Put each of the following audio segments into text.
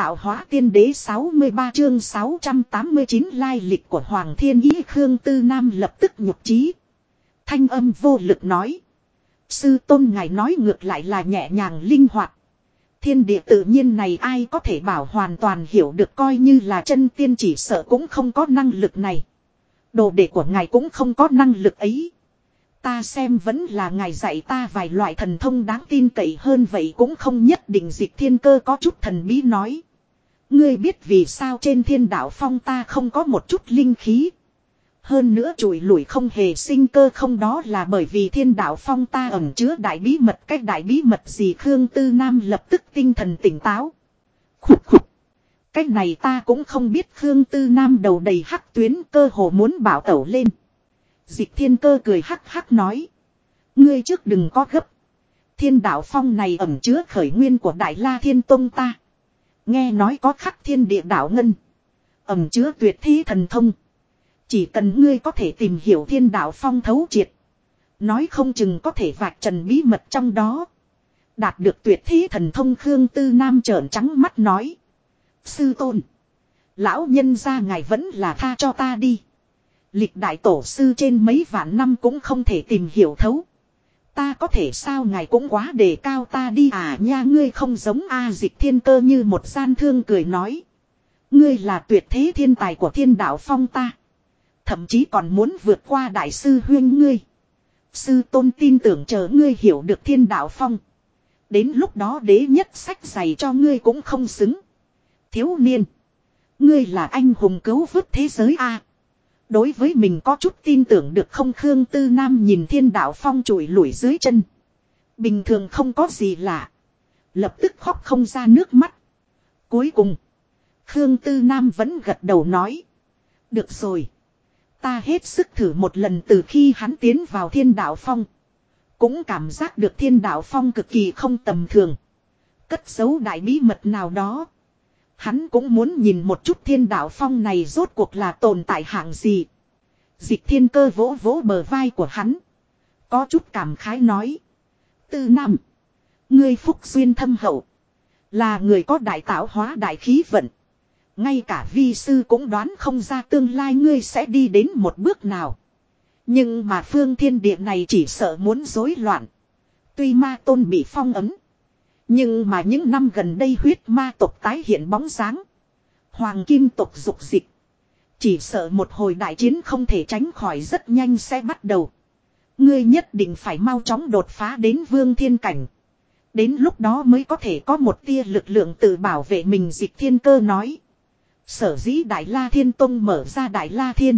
tạo hóa tiên đế 63 chương 689 lai lịch của Hoàng Thiên Ý. Khương Tư Nam lập tức nhục chí. Thanh âm vô lực nói. Sư tôn ngài nói ngược lại là nhẹ nhàng linh hoạt. Thiên địa tự nhiên này ai có thể bảo hoàn toàn hiểu được, coi như là chân tiên chỉ sợ cũng không có năng lực này. Đồ đệ của ngài cũng không có năng lực ấy. Ta xem vẫn là ngài dạy ta vài loại thần thông đáng tin cậy hơn vậy cũng không nhất định. Dịch Thiên Cơ có chút thần bí nói. Ngươi biết vì sao trên Thiên Đạo Phong ta không có một chút linh khí. Hơn nữa trụi lủi không hề sinh cơ không, đó là bởi vì Thiên Đạo Phong ta ẩn chứa đại bí mật. Cách đại bí mật gì? Khương Tư Nam lập tức tinh thần tỉnh táo. Khục khục. Cách này ta cũng không biết. Khương Tư Nam đầu đầy hắc tuyến, cơ hồ muốn bảo tẩu lên. Dịch Thiên Cơ cười hắc hắc nói. Ngươi trước đừng có gấp. Thiên Đạo Phong này ẩn chứa khởi nguyên của Đại La Thiên Tông ta. Nghe nói có khắc thiên địa đạo ngân. Ẩn chứa tuyệt thế thần thông. Chỉ cần ngươi có thể tìm hiểu Thiên Đạo Phong thấu triệt. Nói không chừng có thể vạch trần bí mật trong đó. Đạt được tuyệt thế thần thông. Khương Tư Nam trợn trắng mắt nói. Sư tôn. Lão nhân gia ngài vẫn là tha cho ta đi. Lịch đại tổ sư trên mấy vạn năm cũng không thể tìm hiểu thấu. Ta có thể sao? Ngài cũng quá đề cao ta đi à nha. Ngươi không giống a. Dịch Thiên Cơ như một gian thương cười nói. Ngươi là tuyệt thế thiên tài của Thiên Đạo Phong ta. Thậm chí còn muốn vượt qua đại sư huynh ngươi. Sư tôn tin tưởng chờ ngươi hiểu được Thiên Đạo Phong. Đến lúc đó đế nhất sách giày cho ngươi cũng không xứng. Thiếu niên. Ngươi là anh hùng cứu vớt thế giới a. Đối với mình có chút tin tưởng được không? Khương Tư Nam nhìn Thiên Đạo Phong trụi lủi dưới chân. Bình thường không có gì lạ. Lập tức khóc không ra nước mắt. Cuối cùng. Khương Tư Nam vẫn gật đầu nói. Được rồi. Ta hết sức thử một lần. Từ khi hắn tiến vào Thiên Đạo Phong. Cũng cảm giác được Thiên Đạo Phong cực kỳ không tầm thường. Cất giấu đại bí mật nào đó. Hắn cũng muốn nhìn một chút Thiên Đạo Phong này rốt cuộc là tồn tại hạng gì. Dịch Thiên Cơ vỗ vỗ bờ vai của hắn. Có chút cảm khái nói. Tư Nam. Ngươi phúc duyên thâm hậu. Là người có đại tạo hóa đại khí vận. Ngay cả vi sư cũng đoán không ra tương lai ngươi sẽ đi đến một bước nào. Nhưng mà phương thiên địa này chỉ sợ muốn rối loạn. Tuy ma tôn bị phong ấn. Nhưng mà những năm gần đây huyết ma tộc tái hiện bóng dáng. Hoàng kim tộc dục dịch. Chỉ sợ một hồi đại chiến không thể tránh khỏi rất nhanh sẽ bắt đầu. Ngươi nhất định phải mau chóng đột phá đến vương thiên cảnh. Đến lúc đó mới có thể có một tia lực lượng tự bảo vệ mình. Dịch Thiên Cơ nói. Sở dĩ Đại La Thiên Tông mở ra Đại La Thiên.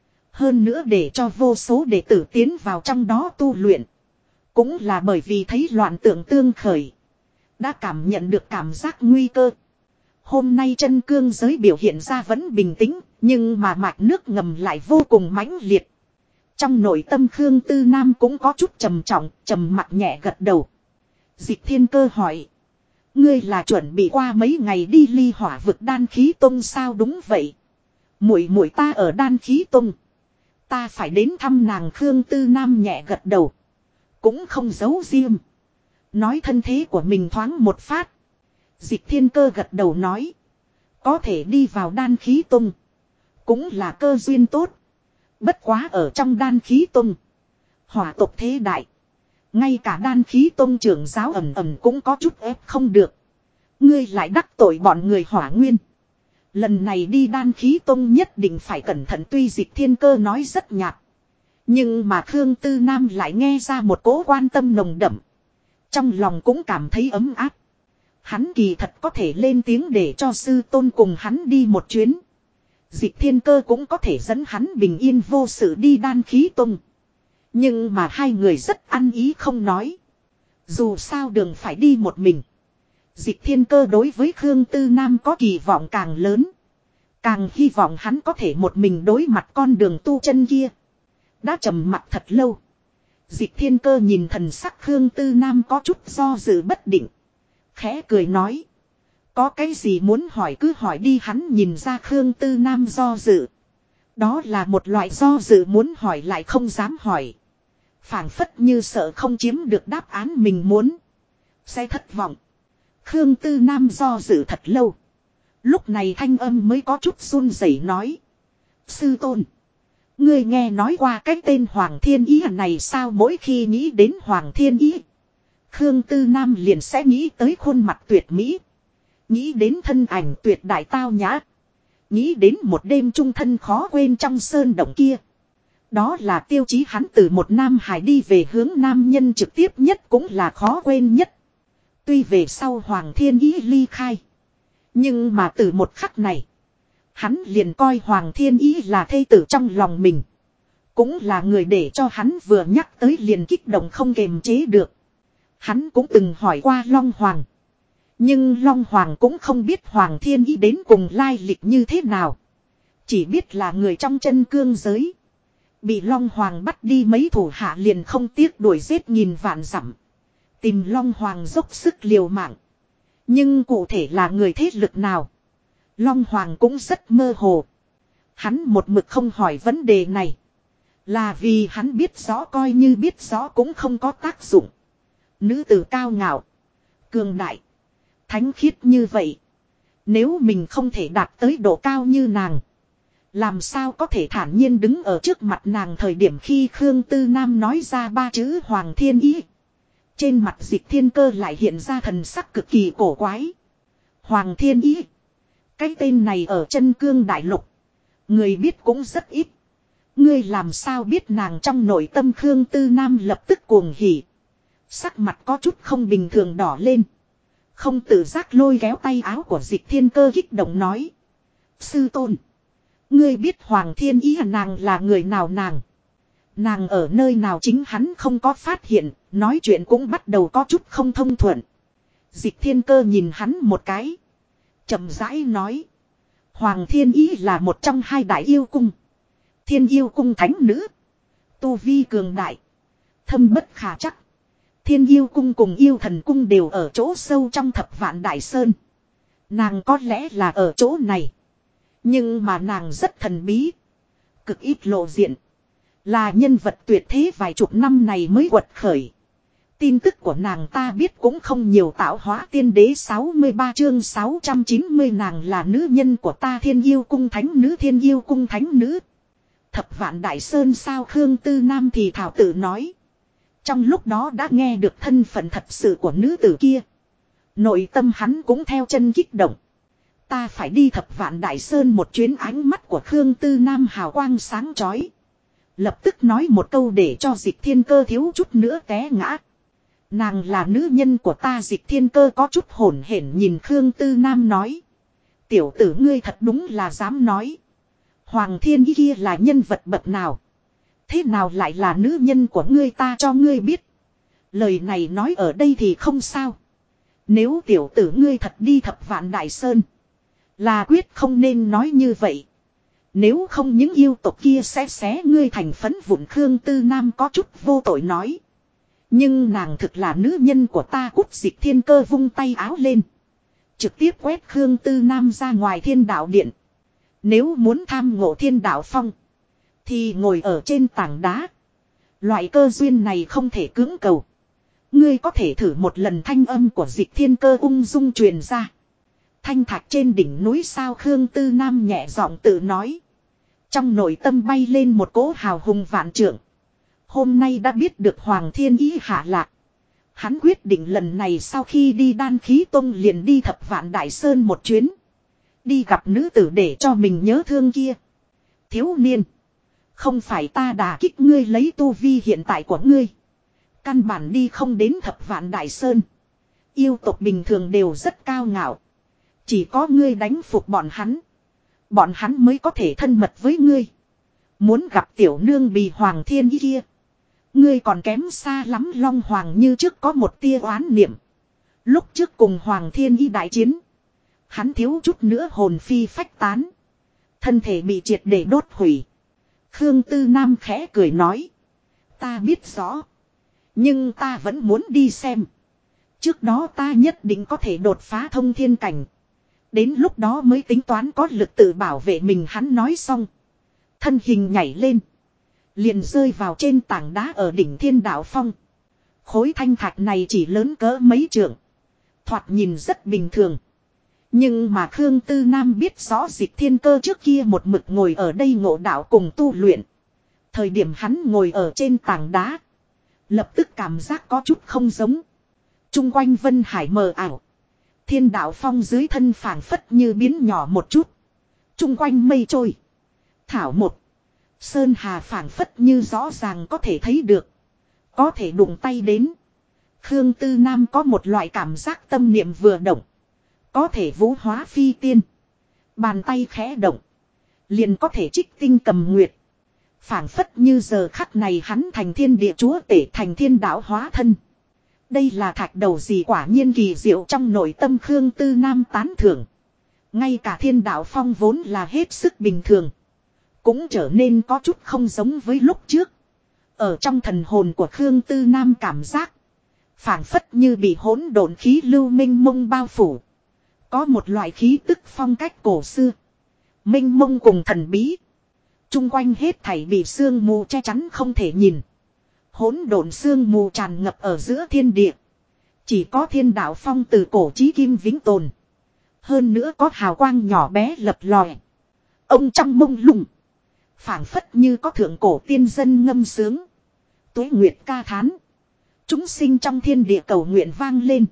Hơn nữa để cho vô số đệ tử tiến vào trong đó tu luyện. Cũng là bởi vì thấy loạn tượng tương khởi. Đã cảm nhận được cảm giác nguy cơ. Hôm nay chân cương giới biểu hiện ra vẫn bình tĩnh. Nhưng mà mạch nước ngầm lại vô cùng mãnh liệt. Trong nội tâm Khương Tư Nam cũng có chút trầm trọng. Trầm mặt nhẹ gật đầu. Dịch Thiên Cơ hỏi. Ngươi là chuẩn bị qua mấy ngày đi Ly Hỏa vực Đan Khí Tông sao? Đúng vậy. Muội muội ta ở Đan Khí Tông. Ta phải đến thăm nàng. Khương Tư Nam nhẹ gật đầu. Cũng không giấu riêng. Nói thân thế của mình thoáng một phát. Dịch Thiên Cơ gật đầu nói. Có thể đi vào Đan Khí Tông. Cũng là cơ duyên tốt. Bất quá ở trong Đan Khí Tông. Hỏa tộc thế đại. Ngay cả Đan Khí Tông trưởng giáo ẩm cũng có chút ép không được. Ngươi lại đắc tội bọn người Hỏa Nguyên. Lần này đi Đan Khí Tông nhất định phải cẩn thận. Tuy Dịch Thiên Cơ nói rất nhạt. Nhưng mà Khương Tư Nam lại nghe ra một cỗ quan tâm nồng đậm. Trong lòng cũng cảm thấy ấm áp. Hắn kỳ thật có thể lên tiếng để cho sư tôn cùng hắn đi một chuyến. Dịch Thiên Cơ cũng có thể dẫn hắn bình yên vô sự đi Đan Khí Tông. Nhưng mà hai người rất ăn ý không nói. Dù sao đường phải đi một mình. Dịch Thiên Cơ đối với Khương Tư Nam có kỳ vọng càng lớn. Càng hy vọng hắn có thể một mình đối mặt con đường tu chân kia. Đã trầm mặt thật lâu. Dịch Thiên Cơ nhìn thần sắc Khương Tư Nam có chút do dự bất định. Khẽ cười nói. Có cái gì muốn hỏi cứ hỏi đi. Hắn nhìn ra Khương Tư Nam do dự. Đó là một loại do dự muốn hỏi lại không dám hỏi. Phảng phất như sợ không chiếm được đáp án mình muốn. Sẽ thất vọng. Khương Tư Nam do dự thật lâu. Lúc này thanh âm mới có chút run rẩy nói. Sư tôn. Ngươi nghe nói qua cái tên Hoàng Thiên Ý này sao? Mỗi khi nghĩ đến Hoàng Thiên Ý, Khương Tư Nam liền sẽ nghĩ tới khuôn mặt tuyệt mỹ. Nghĩ đến thân ảnh tuyệt đại tao nhã. Nghĩ đến một đêm chung thân khó quên trong sơn động kia. Đó là tiêu chí hắn từ một nam hải đi về hướng nam nhân trực tiếp nhất cũng là khó quên nhất. Tuy về sau Hoàng Thiên Ý ly khai. Nhưng mà từ một khắc này, hắn liền coi Hoàng Thiên Ý là thê tử trong lòng mình. Cũng là người để cho hắn vừa nhắc tới liền kích động không kềm chế được. Hắn cũng từng hỏi qua Long Hoàng. Nhưng Long Hoàng cũng không biết Hoàng Thiên Ý đến cùng lai lịch như thế nào. Chỉ biết là người trong chân cương giới. Bị Long Hoàng bắt đi mấy thủ hạ liền không tiếc đuổi giết nghìn vạn dặm. Tìm Long Hoàng dốc sức liều mạng. Nhưng cụ thể là người thế lực nào? Long Hoàng cũng rất mơ hồ. Hắn một mực không hỏi vấn đề này. Là vì hắn biết rõ coi như biết rõ cũng không có tác dụng. Nữ tử cao ngạo. Cường đại. Thánh khiết như vậy. Nếu mình không thể đạt tới độ cao như nàng. Làm sao có thể thản nhiên đứng ở trước mặt nàng thời điểm khi Khương Tư Nam nói ra ba chữ Hoàng Thiên Ý. Trên mặt Dịch Thiên Cơ lại hiện ra thần sắc cực kỳ cổ quái. Hoàng Thiên Ý. Cái tên này ở chân cương đại lục. Người biết cũng rất ít. Ngươi làm sao biết nàng trong nội tâm Khương Tư Nam lập tức cuồng hỉ. Sắc mặt có chút không bình thường đỏ lên. Không tự giác lôi kéo tay áo của Dịch Thiên Cơ kích động nói. Sư tôn. Ngươi biết Hoàng Thiên Ý nàng là người nào nàng. Nàng ở nơi nào chính hắn không có phát hiện. Nói chuyện cũng bắt đầu có chút không thông thuận. Dịch Thiên Cơ nhìn hắn một cái. Chậm rãi nói. Hoàng Thiên Ý là một trong hai đại yêu cung. Thiên yêu cung thánh nữ. Tu vi cường đại. Thâm bất khả chắc. Thiên yêu cung cùng yêu thần cung đều ở chỗ sâu trong Thập Vạn Đại Sơn. Nàng có lẽ là ở chỗ này. Nhưng mà nàng rất thần bí. Cực ít lộ diện. Là nhân vật tuyệt thế vài chục năm này mới quật khởi. Tin tức của nàng ta biết cũng không nhiều. Tạo hóa tiên đế 63 chương 690 nàng là nữ nhân của ta thiên yêu cung thánh nữ thiên yêu cung thánh nữ. Thập Vạn Đại Sơn sao Khương Tư Nam thì thảo tự nói. Trong lúc đó đã nghe được thân phận thật sự của nữ tử kia. Nội tâm hắn cũng theo chân kích động. Ta phải đi Thập Vạn Đại Sơn một chuyến ánh mắt của Khương Tư Nam hào quang sáng chói. Lập tức nói một câu để cho Dịch Thiên Cơ thiếu chút nữa té ngã. Nàng là nữ nhân của ta Dịch Thiên Cơ có chút hổn hển nhìn Khương Tư Nam nói. Tiểu tử ngươi thật đúng là dám nói. Hoàng Thiên Ý kia là nhân vật bậc nào? Thế nào lại là nữ nhân của ngươi ta cho ngươi biết. Lời này nói ở đây thì không sao. Nếu tiểu tử ngươi thật đi Thập Vạn Đại Sơn. Là quyết không nên nói như vậy. Nếu không những yêu tộc kia sẽ xé ngươi thành phấn vụn Khương Tư Nam có chút vô tội nói. Nhưng nàng thực là nữ nhân của ta cút Dịch Thiên Cơ vung tay áo lên. Trực tiếp quét Khương Tư Nam ra ngoài Thiên Đạo Điện. Nếu muốn tham ngộ Thiên Đạo Phong. Thì ngồi ở trên tảng đá. Loại cơ duyên này không thể cưỡng cầu. Ngươi có thể thử một lần thanh âm của Dịch Thiên Cơ ung dung truyền ra. Thanh thạch trên đỉnh núi sao Khương Tư Nam nhẹ giọng tự nói. Trong nội tâm bay lên một cỗ hào hùng vạn trượng. Hôm nay đã biết được Hoàng Thiên Ý hạ lạc. Hắn quyết định lần này sau khi đi Đan Khí Tông liền đi Thập Vạn Đại Sơn một chuyến. Đi gặp nữ tử để cho mình nhớ thương kia. Thiếu niên. Không phải ta đả kích ngươi lấy tu vi hiện tại của ngươi. Căn bản đi không đến Thập Vạn Đại Sơn. Yêu tộc bình thường đều rất cao ngạo. Chỉ có ngươi đánh phục bọn hắn. Bọn hắn mới có thể thân mật với ngươi. Muốn gặp tiểu nương bì Hoàng Thiên Ý kia. Ngươi còn kém xa lắm Long Hoàng như trước có một tia oán niệm. Lúc trước cùng Hoàng Thiên Ý đại chiến. Hắn thiếu chút nữa hồn phi phách tán. Thân thể bị triệt để đốt hủy. Khương Tư Nam khẽ cười nói. Ta biết rõ. Nhưng ta vẫn muốn đi xem. Trước đó ta nhất định có thể đột phá thông thiên cảnh. Đến lúc đó mới tính toán có lực tự bảo vệ mình hắn nói xong. Thân hình nhảy lên. Liền rơi vào trên tảng đá ở đỉnh Thiên Đạo Phong. Khối thanh thạch này chỉ lớn cỡ mấy trượng. Thoạt nhìn rất bình thường. Nhưng mà Khương Tư Nam biết rõ Dịch Thiên Cơ trước kia một mực ngồi ở đây ngộ đạo cùng tu luyện. Thời điểm hắn ngồi ở trên tảng đá. Lập tức cảm giác có chút không giống. Trung quanh Vân Hải mờ ảo. Thiên đạo phong dưới thân phảng phất như biến nhỏ một chút. Trung quanh mây trôi. Thảo một. Sơn hà phảng phất như rõ ràng có thể thấy được. Có thể đụng tay đến. Khương Tư Nam có một loại cảm giác tâm niệm vừa động. Có thể vũ hóa phi tiên. Bàn tay khẽ động. Liền có thể trích tinh cầm nguyệt. Phảng phất như giờ khắc này hắn thành thiên địa chúa tể, thành thiên đạo hóa thân. Đây là thạch đầu gì quả nhiên kỳ diệu, trong nội tâm Khương Tư Nam tán thưởng. Ngay cả thiên đạo phong vốn là hết sức bình thường. Cũng trở nên có chút không giống với lúc trước. Ở trong thần hồn của Khương Tư Nam cảm giác. Phảng phất như bị hỗn độn khí lưu minh mông bao phủ. Có một loại khí tức phong cách cổ xưa. Minh mông cùng thần bí. Trung quanh hết thảy bị sương mù che chắn không thể nhìn. Hỗn độn sương mù tràn ngập ở giữa thiên địa. Chỉ có thiên đạo phong từ cổ chí kim vĩnh tồn. Hơn nữa có hào quang nhỏ bé lập lòe. Ông trong mông lung. Phảng phất như có thượng cổ tiên dân ngâm sướng. Tuế nguyệt ca thán. Chúng sinh trong thiên địa cầu nguyện vang lên.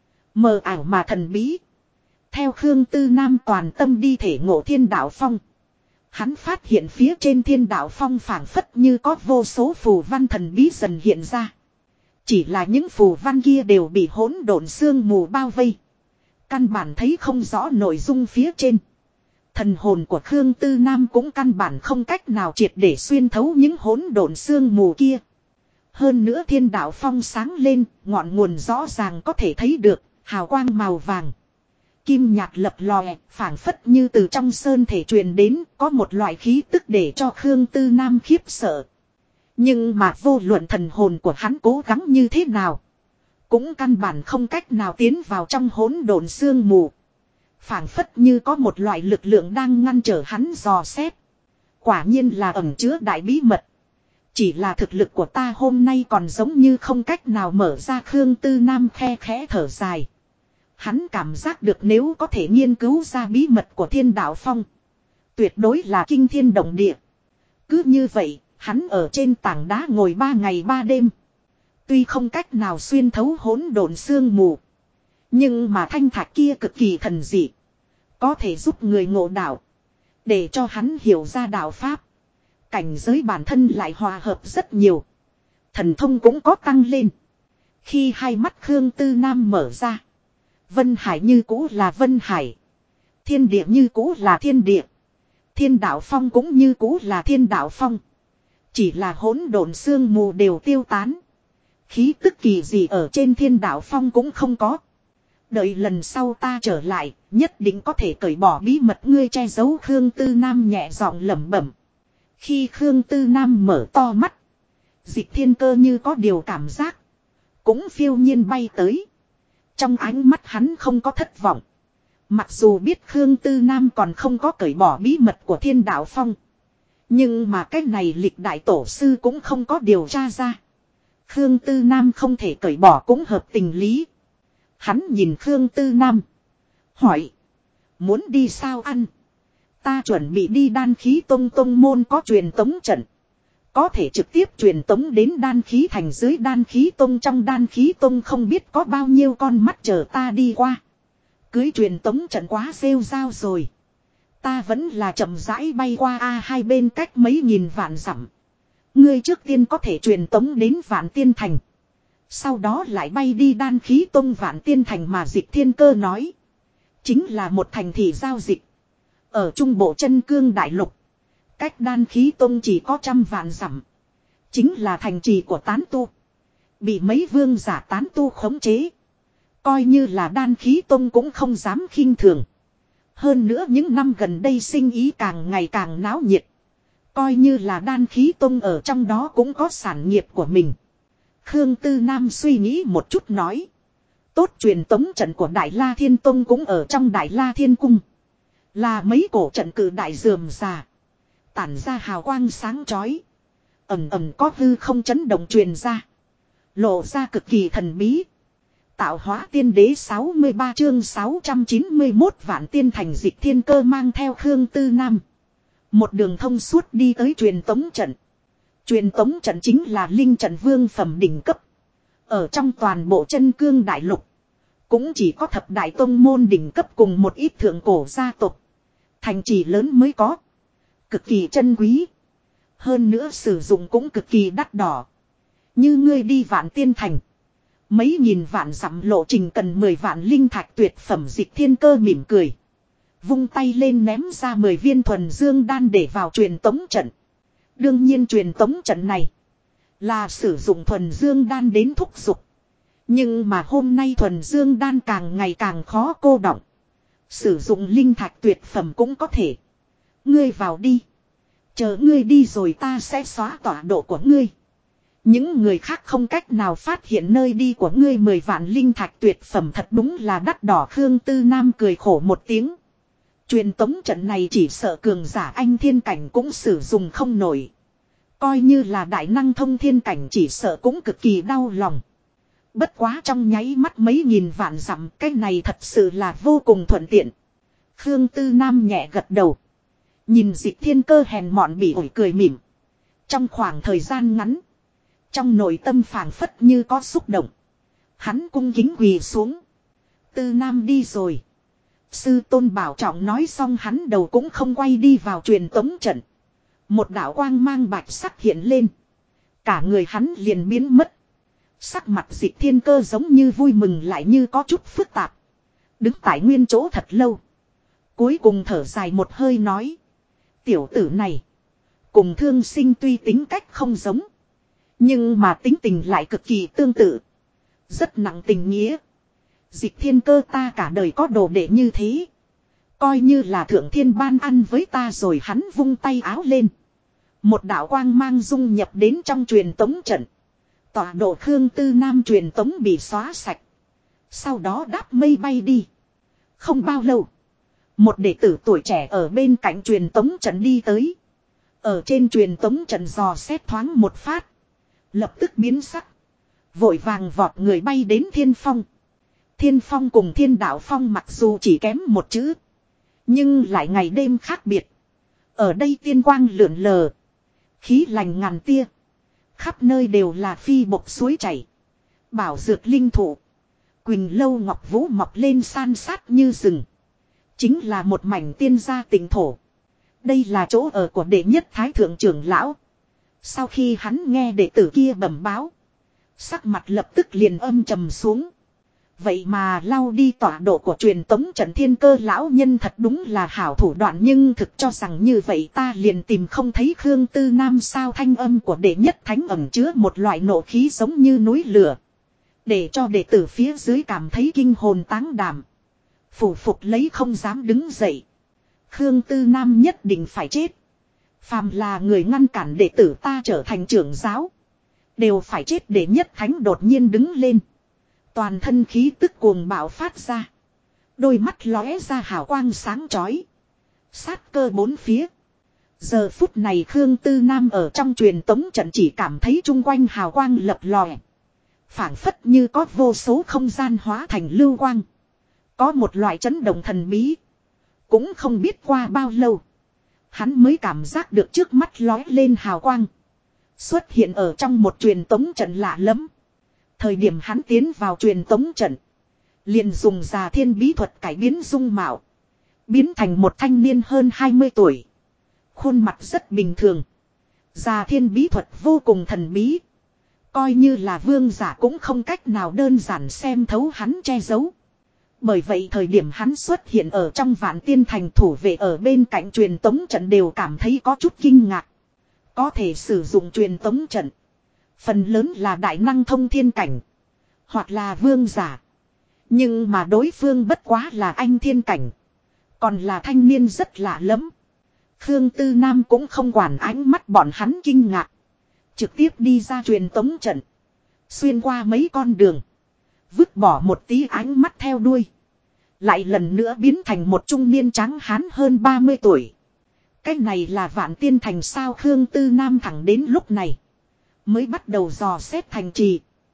Mờ ảo mà thần bí. Theo Khương Tư Nam toàn tâm đi thể ngộ thiên đạo phong. Hắn phát hiện phía trên thiên đạo phong phảng phất như có vô số phù văn thần bí dần hiện ra. Chỉ là những phù văn kia đều bị hỗn độn sương mù bao vây. Căn bản thấy không rõ nội dung phía trên. Thần hồn của Khương Tư Nam cũng căn bản không cách nào triệt để xuyên thấu những hỗn độn sương mù kia. Hơn nữa thiên đạo phong sáng lên, ngọn nguồn rõ ràng có thể thấy được, hào quang màu vàng. Kim nhạt lập lòe, phảng phất như từ trong sơn thể truyền đến, có một loại khí tức để cho Khương Tư Nam khiếp sợ. Nhưng mà vô luận thần hồn của hắn cố gắng như thế nào, cũng căn bản không cách nào tiến vào trong hỗn độn sương mù. Phảng phất như có một loại lực lượng đang ngăn trở hắn dò xét. Quả nhiên là ẩn chứa đại bí mật. Chỉ là thực lực của ta hôm nay còn giống như không cách nào mở ra. Khương Tư Nam khe khẽ thở dài. Hắn cảm giác được nếu có thể nghiên cứu ra bí mật của thiên đạo phong. Tuyệt đối là kinh thiên động địa. Cứ như vậy, hắn ở trên tảng đá ngồi 3 ngày 3 đêm. Tuy không cách nào xuyên thấu hỗn độn sương mù. Nhưng mà thanh thạch kia cực kỳ thần dị. Có thể giúp người ngộ đạo. Để cho hắn hiểu ra đạo pháp. Cảnh giới bản thân lại hòa hợp rất nhiều. Thần thông cũng có tăng lên. Khi hai mắt Khương Tư Nam mở ra. Vân Hải như cũ là Vân Hải. Thiên địa như cũ là thiên địa. Thiên đạo phong cũng như cũ là thiên đạo phong. Chỉ là hỗn độn sương mù đều tiêu tán. Khí tức kỳ gì ở trên thiên đạo phong cũng không có. Đợi lần sau ta trở lại, nhất định có thể cởi bỏ bí mật ngươi che giấu. Khương Tư Nam nhẹ giọng lẩm bẩm. Khi Khương Tư Nam mở to mắt, Dịch Thiên Cơ như có điều cảm giác, cũng phiêu nhiên bay tới. Trong ánh mắt hắn không có thất vọng. Mặc dù biết Khương Tư Nam còn không có cởi bỏ bí mật của thiên đạo phong, nhưng mà cái này lịch đại tổ sư cũng không có điều tra ra. Khương Tư Nam không thể cởi bỏ cũng hợp tình lý. Hắn nhìn Khương Tư Nam, hỏi: muốn đi sao ăn? Ta chuẩn bị đi Đan Khí Tông, tông môn có truyền tống trận. Có thể trực tiếp truyền tống đến Đan Khí Thành. Dưới Đan Khí Tông, trong Đan Khí Tông không biết có bao nhiêu con mắt chờ ta đi qua. Cưới truyền tống trận quá rêu rao rồi. Ta vẫn là chậm rãi bay qua hai bên cách mấy nghìn vạn dặm. Ngươi trước tiên có thể truyền tống đến Vạn Tiên Thành. Sau đó lại bay đi Đan Khí Tông. Vạn Tiên Thành mà Dịch Thiên Cơ nói, chính là một thành thị giao dịch. Ở trung bộ chân cương đại lục. Cách Đan Khí Tông chỉ có 100 vạn dặm. Chính là thành trì của tán tu. Bị mấy vương giả tán tu khống chế. Coi như là Đan Khí Tông cũng không dám khinh thường. Hơn nữa những năm gần đây sinh ý càng ngày càng náo nhiệt. Coi như là Đan Khí Tông ở trong đó cũng có sản nghiệp của mình. Khương Tư Nam suy nghĩ một chút nói: tốt, truyền tống trận của Đại La Thiên Tông cũng ở trong Đại La Thiên Cung. Là mấy cổ trận cử đại rườm rà, tản ra hào quang sáng chói. Ầm ầm có hư không chấn động truyền ra, lộ ra cực kỳ thần bí. Tạo hóa tiên đế 63 chương 691 Vạn Tiên Thành Dịch Thiên Cơ mang theo Khương Tư Nam. Một đường thông suốt đi tới truyền tống trận. Truyền tống trận chính là linh trận vương phẩm đỉnh cấp. Ở trong toàn bộ chân cương đại lục. Cũng chỉ có thập đại tông môn đỉnh cấp cùng một ít thượng cổ gia tộc. Thành trì lớn mới có. Cực kỳ chân quý. Hơn nữa sử dụng cũng cực kỳ đắt đỏ. Như ngươi đi Vạn Tiên Thành. Mấy nghìn vạn dặm lộ trình cần 10 vạn linh thạch tuyệt phẩm. Dịch Thiên Cơ mỉm cười. Vung tay lên ném ra 10 viên thuần dương đan để vào truyền tống trận. Đương nhiên truyền tống trận này là sử dụng thuần dương đan đến thúc giục. Nhưng mà hôm nay thuần dương đan càng ngày càng khó cô đọng. Sử dụng linh thạch tuyệt phẩm cũng có thể. Ngươi vào đi. Chờ ngươi đi rồi ta sẽ xóa tọa độ của ngươi. Những người khác không cách nào phát hiện nơi đi của ngươi. 10 vạn linh thạch tuyệt phẩm thật đúng là đắt đỏ. Khương Tư Nam cười khổ một tiếng. Truyền tống trận này chỉ sợ cường giả anh thiên cảnh cũng sử dụng không nổi. Coi như là đại năng thông thiên cảnh chỉ sợ cũng cực kỳ đau lòng. Bất quá trong nháy mắt mấy nghìn vạn dặm, cái này thật sự là vô cùng thuận tiện. Khương Tư Nam nhẹ gật đầu. Nhìn Dịch Thiên Cơ hèn mọn bỉ ổi cười mỉm. Trong khoảng thời gian ngắn, trong nội tâm phảng phất như có xúc động. Hắn cung kính quỳ xuống. Tư Nam đi rồi. Sư tôn bảo trọng nói xong hắn đầu cũng không quay đi vào truyền tống trận. Một đạo quang mang bạch sắc hiện lên. Cả người hắn liền biến mất. Sắc mặt Dịch Thiên Cơ giống như vui mừng lại như có chút phức tạp. Đứng tại nguyên chỗ thật lâu. Cuối cùng thở dài một hơi nói. Tiểu tử này. Cùng Thương Sinh tuy tính cách không giống. Nhưng mà tính tình lại cực kỳ tương tự. Rất nặng tình nghĩa. Dịch Thiên Cơ ta cả đời có đồ đệ như thế. Coi như là thượng thiên ban ăn với ta rồi. Hắn vung tay áo lên. Một đạo quang mang dung nhập đến trong truyền tống trận. Tọa độ Khương Tư Nam truyền tống bị xóa sạch. Sau đó đáp mây bay đi. Không bao lâu. Một đệ tử tuổi trẻ ở bên cạnh truyền tống trận đi tới. Ở trên truyền tống trận dò xét thoáng một phát. Lập tức biến sắc. Vội vàng vọt người bay đến Thiên Phong. Thiên Phong cùng Thiên Đạo Phong mặc dù chỉ kém một chữ. Nhưng lại ngày đêm khác biệt. Ở đây tiên quang lượn lờ. Khí lành ngàn tia. Khắp nơi đều là phi bộc suối chảy. Bảo dược linh thụ. Quỳnh lâu ngọc vũ mọc lên san sát như rừng. Chính là một mảnh tiên gia tỉnh thổ. Đây là chỗ ở của đệ nhất thái thượng trưởng lão. Sau khi hắn nghe đệ tử kia bẩm báo. Sắc mặt lập tức liền âm trầm xuống. Vậy mà lau đi tọa độ của truyền tống trận Thiên Cơ lão nhân thật đúng là hảo thủ đoạn. Nhưng thực cho rằng như vậy ta liền tìm không thấy Khương Tư Nam sao. Thanh âm của đệ nhất thánh ẩn chứa một loại nộ khí giống như núi lửa. Để cho đệ tử phía dưới cảm thấy kinh hồn táng đảm. Phủ phục lấy không dám đứng dậy. Khương Tư Nam nhất định phải chết. Phàm là người ngăn cản đệ tử ta trở thành trưởng giáo. Đều phải chết. Đệ nhất thánh đột nhiên đứng lên. Toàn thân khí tức cuồng bạo phát ra. Đôi mắt lóe ra hào quang sáng chói. Sát cơ bốn phía. Giờ phút này Khương Tư Nam ở trong truyền tống trận chỉ cảm thấy chung quanh hào quang lập lòe. Phảng phất như có vô số không gian hóa thành lưu quang. Có một loại chấn động thần bí. Cũng không biết qua bao lâu. Hắn mới cảm giác được trước mắt lóe lên hào quang. Xuất hiện ở trong một truyền tống trận lạ lắm. Thời điểm hắn tiến vào truyền tống trận. Liền dùng già thiên bí thuật cải biến dung mạo. Biến thành một thanh niên hơn 20 tuổi. Khuôn mặt rất bình thường. Già thiên bí thuật vô cùng thần bí. Coi như là vương giả cũng không cách nào đơn giản xem thấu hắn che giấu. Bởi vậy thời điểm hắn xuất hiện ở trong Vạn Tiên Thành, thủ vệ ở bên cạnh truyền tống trận đều cảm thấy có chút kinh ngạc. Có thể sử dụng truyền tống trận. Phần lớn là đại năng thông thiên cảnh. Hoặc là vương giả. Nhưng mà đối phương bất quá là anh thiên cảnh. Còn là thanh niên rất lạ lắm. Khương Tư Nam cũng không quản ánh mắt bọn hắn kinh ngạc. Trực tiếp đi ra truyền tống trận. Xuyên qua mấy con đường. Vứt bỏ một tí ánh mắt theo đuôi. Lại lần nữa biến thành một trung niên trắng hán hơn 30 tuổi. Cái này là Vạn Tiên Thành sao? Khương Tư Nam thẳng đến lúc này mới bắt đầu dò xét thành trì.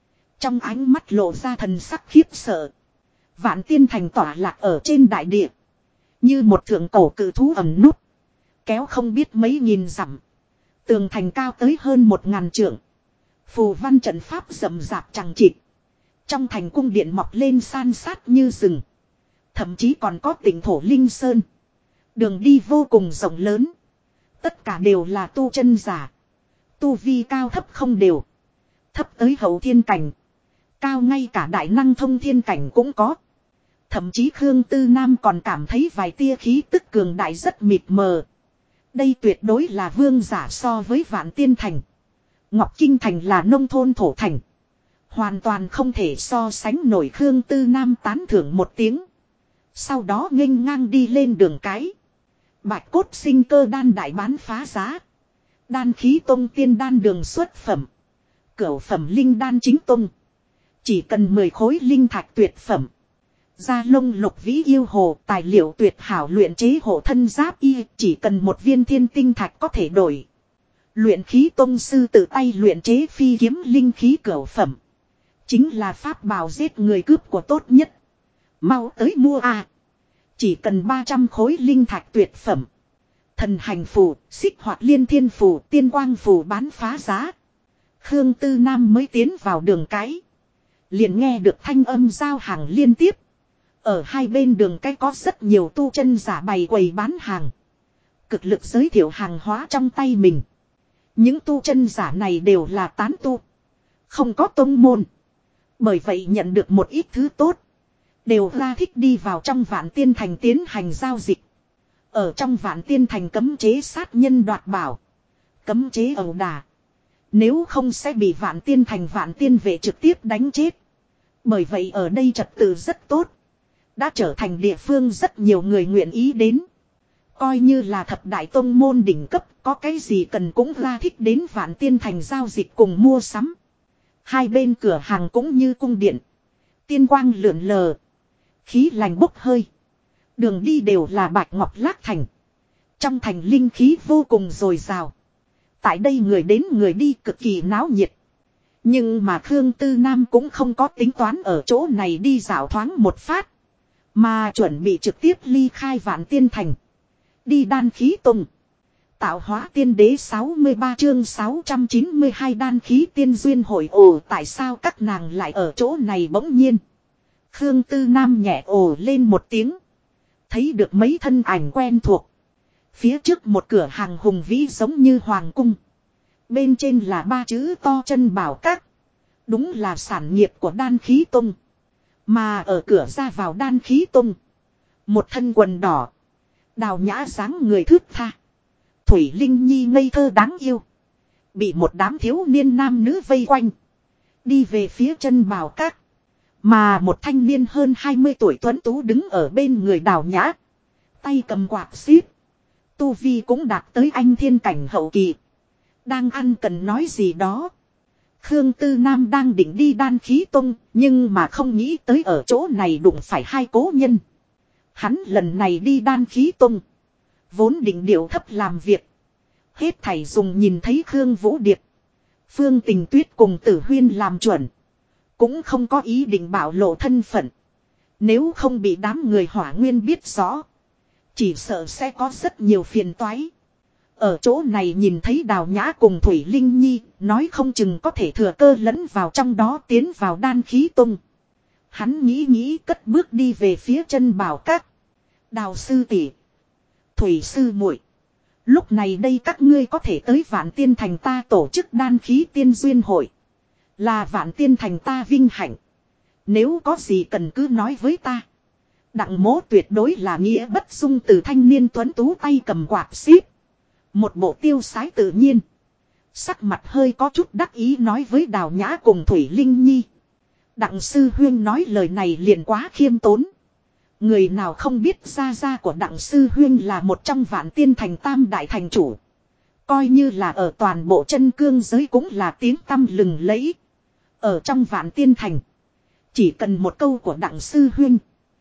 Trong ánh mắt lộ ra thần sắc khiếp sợ. Vạn Tiên Thành tỏa lạc ở trên đại địa. Như một thượng cổ cự thú ẩn núp. Kéo không biết mấy nghìn dặm. Tường thành cao tới hơn 1000 trượng. Phù văn trận pháp rậm rạp chằng chịt. Trong thành cung điện mọc lên san sát như rừng. Thậm chí còn có tỉnh thổ linh sơn. Đường đi vô cùng rộng lớn. Tất cả đều là tu chân giả. Tu vi cao thấp không đều. Thấp tới hậu thiên cảnh. Cao ngay cả đại năng thông thiên cảnh cũng có. Thậm chí Khương Tư Nam còn cảm thấy vài tia khí tức cường đại rất mịt mờ. Đây tuyệt đối là vương giả so với Vạn Tiên Thành. Ngọc Kinh Thành là nông thôn thổ thành. Hoàn toàn không thể so sánh nổi. Khương Tư Nam tán thưởng một tiếng. Sau đó nghênh ngang đi lên đường cái. Bạch cốt sinh cơ đan đại bán phá giá. Đan khí tông tiên đan đường xuất phẩm. Cửu phẩm linh đan chính tông. Chỉ cần 10 khối linh thạch tuyệt phẩm. Da lông lục vĩ yêu hồ, tài liệu tuyệt hảo luyện chế hộ thân giáp y, chỉ cần một viên thiên tinh thạch có thể đổi. Luyện khí tông sư tự tay luyện chế phi kiếm linh khí cửu phẩm. Chính là pháp bào giết người cướp của tốt nhất. Mau tới mua à. Chỉ cần 300 khối linh thạch tuyệt phẩm. Thần hành phù, xích hoạt liên thiên phù, tiên quang phù bán phá giá. Khương Tư Nam mới tiến vào đường cái. Liền nghe được thanh âm giao hàng liên tiếp. Ở hai bên đường cái có rất nhiều tu chân giả bày quầy bán hàng. Cực lực giới thiệu hàng hóa trong tay mình. Những tu chân giả này đều là tán tu. Không có tông môn. Bởi vậy nhận được một ít thứ tốt. Đều ra thích đi vào trong Vạn Tiên Thành tiến hành giao dịch. Ở trong Vạn Tiên Thành cấm chế sát nhân đoạt bảo. Cấm chế ẩu đả. Nếu không sẽ bị Vạn Tiên Thành Vạn Tiên vệ trực tiếp đánh chết. Bởi vậy ở đây trật tự rất tốt. Đã trở thành địa phương rất nhiều người nguyện ý đến. Coi như là thập đại tông môn đỉnh cấp, có cái gì cần cũng ra thích đến Vạn Tiên Thành giao dịch cùng mua sắm. Hai bên cửa hàng cũng như cung điện. Tiên quang lượn lờ. Khí lành bốc hơi. Đường đi đều là bạch ngọc lác thành. Trong thành linh khí vô cùng dồi dào. Tại đây người đến người đi cực kỳ náo nhiệt. Nhưng mà Khương Tư Nam cũng không có tính toán ở chỗ này đi dạo thoáng một phát. Mà chuẩn bị trực tiếp ly khai Vạn Tiên Thành. Đi đan khí tông. Tạo hóa tiên đế 63 chương 692 đan khí tiên duyên hội. Ồ, tại sao các nàng lại ở chỗ này bỗng nhiên. Khương Tư Nam nhẹ ồ lên một tiếng. Thấy được mấy thân ảnh quen thuộc. Phía trước một cửa hàng hùng vĩ giống như hoàng cung. Bên trên là 3 chữ to chân bảo các. Đúng là sản nghiệp của đan khí tông. Mà ở cửa ra vào đan khí tông. Một thân quần đỏ. Đào nhã dáng người thướt tha. Thủy Linh Nhi ngây thơ đáng yêu. Bị một đám thiếu niên nam nữ vây quanh. Đi về phía chân bảo các. Mà một thanh niên hơn 20 tuổi tuấn tú đứng ở bên người đào nhã. Tay cầm quạt xíp. Tu vi cũng đạt tới anh thiên cảnh hậu kỳ. Đang ăn cần nói gì đó. Khương Tư Nam đang định đi đan khí tông. Nhưng mà không nghĩ tới ở chỗ này đụng phải hai cố nhân. Hắn lần này đi đan khí tông. Vốn định điệu thấp làm việc. Hết thảy dùng nhìn thấy Khương Vũ Điệp. Phương Tình Tuyết cùng Tử Huyên làm chuẩn. Cũng không có ý định bảo lộ thân phận. Nếu không bị đám người Hỏa Nguyên biết rõ. Chỉ sợ sẽ có rất nhiều phiền toái. Ở chỗ này nhìn thấy Đào Nhã cùng Thủy Linh Nhi. Nói không chừng có thể thừa cơ lẫn vào trong đó tiến vào đan khí tông. Hắn nghĩ cất bước đi về phía chân bảo các. Đào sư tỷ, Thủy sư muội, lúc này đây các ngươi có thể tới Vạn Tiên Thành ta tổ chức đan khí tiên duyên hội. Là Vạn Tiên Thành ta vinh hạnh. Nếu có gì cần cứ nói với ta. Đặng Mỗ tuyệt đối là nghĩa bất dung từ thanh niên tuấn tú tay cầm quạt xíp. Một bộ tiêu sái tự nhiên. Sắc mặt hơi có chút đắc ý nói với Đào Nhã cùng Thủy Linh Nhi. Đặng sư huyên nói lời này liền quá khiêm tốn. Người nào không biết gia gia của Đặng sư huyên là một trong Vạn Tiên Thành tam đại thành chủ. Coi như là ở toàn bộ chân cương giới cũng là tiếng tăm lừng lẫy. Ở trong Vạn Tiên Thành. Chỉ cần một câu của Đặng sư huyên.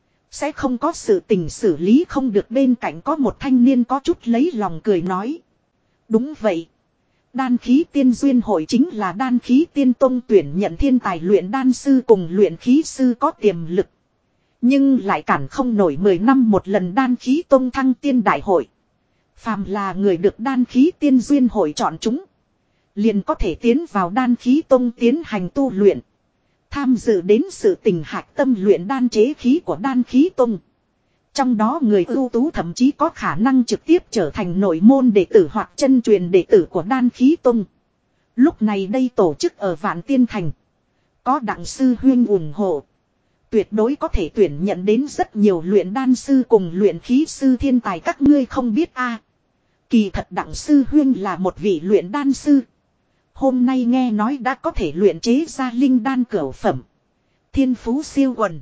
Sẽ không có sự tình xử lý không được bên cạnh có một thanh niên có chút lấy lòng cười nói. Đúng vậy. Đan khí tiên duyên hội chính là đan khí tiên tông tuyển nhận thiên tài luyện đan sư cùng luyện khí sư có tiềm lực. Nhưng lại cản không nổi 10 năm một lần đan khí tông thăng tiên đại hội. Phàm là người được đan khí tiên duyên hội chọn chúng, liền có thể tiến vào đan khí tông tiến hành tu luyện. Tham dự đến sự tình hạch tâm luyện đan chế khí của đan khí tông. Trong đó người ưu tú thậm chí có khả năng trực tiếp trở thành nội môn đệ tử hoặc chân truyền đệ tử của đan khí tông. Lúc này đây tổ chức ở Vạn Tiên Thành. Có đặng sư huyên ủng hộ. Tuyệt đối có thể tuyển nhận đến rất nhiều luyện đan sư cùng luyện khí sư thiên tài các ngươi không biết a. Kỳ thật đặng sư huyên là một vị luyện đan sư. Hôm nay nghe nói đã có thể luyện chế ra linh đan cửu phẩm. Thiên phú siêu quần.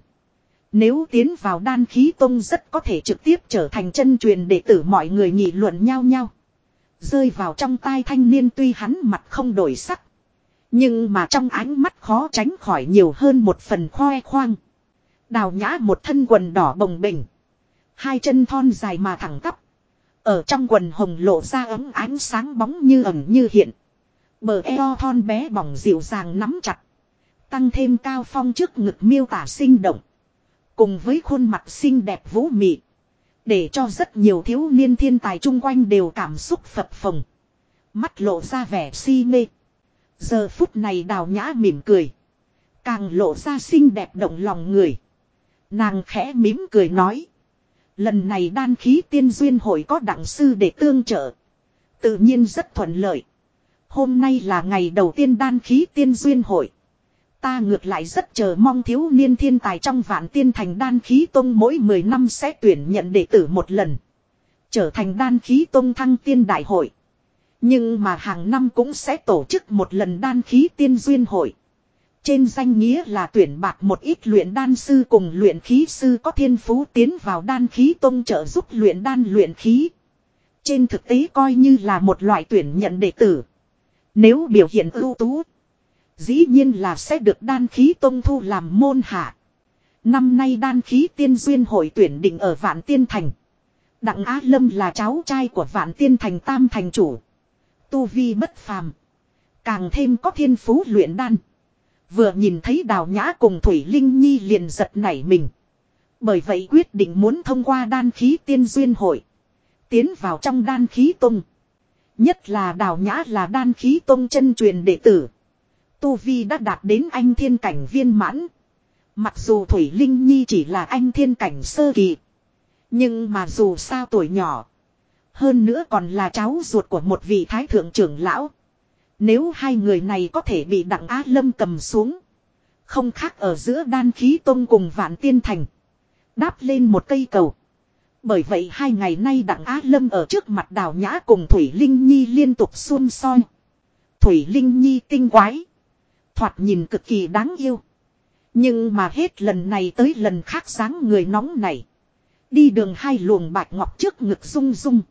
Nếu tiến vào đan khí tông rất có thể trực tiếp trở thành chân truyền đệ tử, mọi người nghị luận nhau nhau. Rơi vào trong tai thanh niên tuy hắn mặt không đổi sắc. Nhưng mà trong ánh mắt khó tránh khỏi nhiều hơn một phần khoe khoang. Đào Nhã một thân quần đỏ bồng bềnh. Hai chân thon dài mà thẳng tắp. Ở trong quần hồng lộ ra ấm ánh sáng bóng như ẩn như hiện. Bờ eo thon bé bỏng dịu dàng nắm chặt. Tăng thêm cao phong trước ngực miêu tả sinh động. Cùng với khuôn mặt xinh đẹp vũ mị. Để cho rất nhiều thiếu niên thiên tài chung quanh đều cảm xúc phập phồng. Mắt lộ ra vẻ si mê. Giờ phút này Đào Nhã mỉm cười. Càng lộ ra xinh đẹp động lòng người. Nàng khẽ mỉm cười nói. Lần này đan khí tiên duyên hội có đặng sư để tương trợ. Tự nhiên rất thuận lợi. Hôm nay là ngày đầu tiên đan khí tiên duyên hội. Ta ngược lại rất chờ mong thiếu niên thiên tài trong Vạn Tiên Thành đan khí tông mỗi 10 năm sẽ tuyển nhận đệ tử một lần. Trở thành đan khí tông thăng tiên đại hội. Nhưng mà hàng năm cũng sẽ tổ chức một lần đan khí tiên duyên hội. Trên danh nghĩa là tuyển bạc một ít luyện đan sư cùng luyện khí sư có thiên phú tiến vào đan khí tông trợ giúp luyện đan luyện khí. Trên thực tế coi như là một loại tuyển nhận đệ tử. Nếu biểu hiện ưu tú, dĩ nhiên là sẽ được đan khí tông thu làm môn hạ. Năm nay đan khí tiên duyên hội tuyển định ở Vạn Tiên Thành. Đặng Á Lâm là cháu trai của Vạn Tiên Thành tam thành chủ. Tu vi bất phàm. Càng thêm có thiên phú luyện đan. Vừa nhìn thấy Đào Nhã cùng Thủy Linh Nhi liền giật nảy mình. Bởi vậy quyết định muốn thông qua đan khí tiên duyên hội. Tiến vào trong đan khí tông. Nhất là Đào Nhã là đan khí tông chân truyền đệ tử. Tu vi đã đạt đến anh thiên cảnh viên mãn. Mặc dù Thủy Linh Nhi chỉ là anh thiên cảnh sơ kỳ. Nhưng mà dù sao tuổi nhỏ. Hơn nữa còn là cháu ruột của một vị thái thượng trưởng lão. Nếu hai người này có thể bị Đặng Á Lâm cầm xuống. Không khác ở giữa đan khí tông cùng Vạn Tiên Thành. Đáp lên một cây cầu. Bởi vậy hai ngày nay Đặng Á Lâm ở trước mặt Đào Nhã cùng Thủy Linh Nhi liên tục xung soi. Thủy Linh Nhi tinh quái. Thoạt nhìn cực kỳ đáng yêu. Nhưng mà hết lần này tới lần khác dáng người nóng này. Đi đường hai luồng bạch ngọc trước ngực rung rung.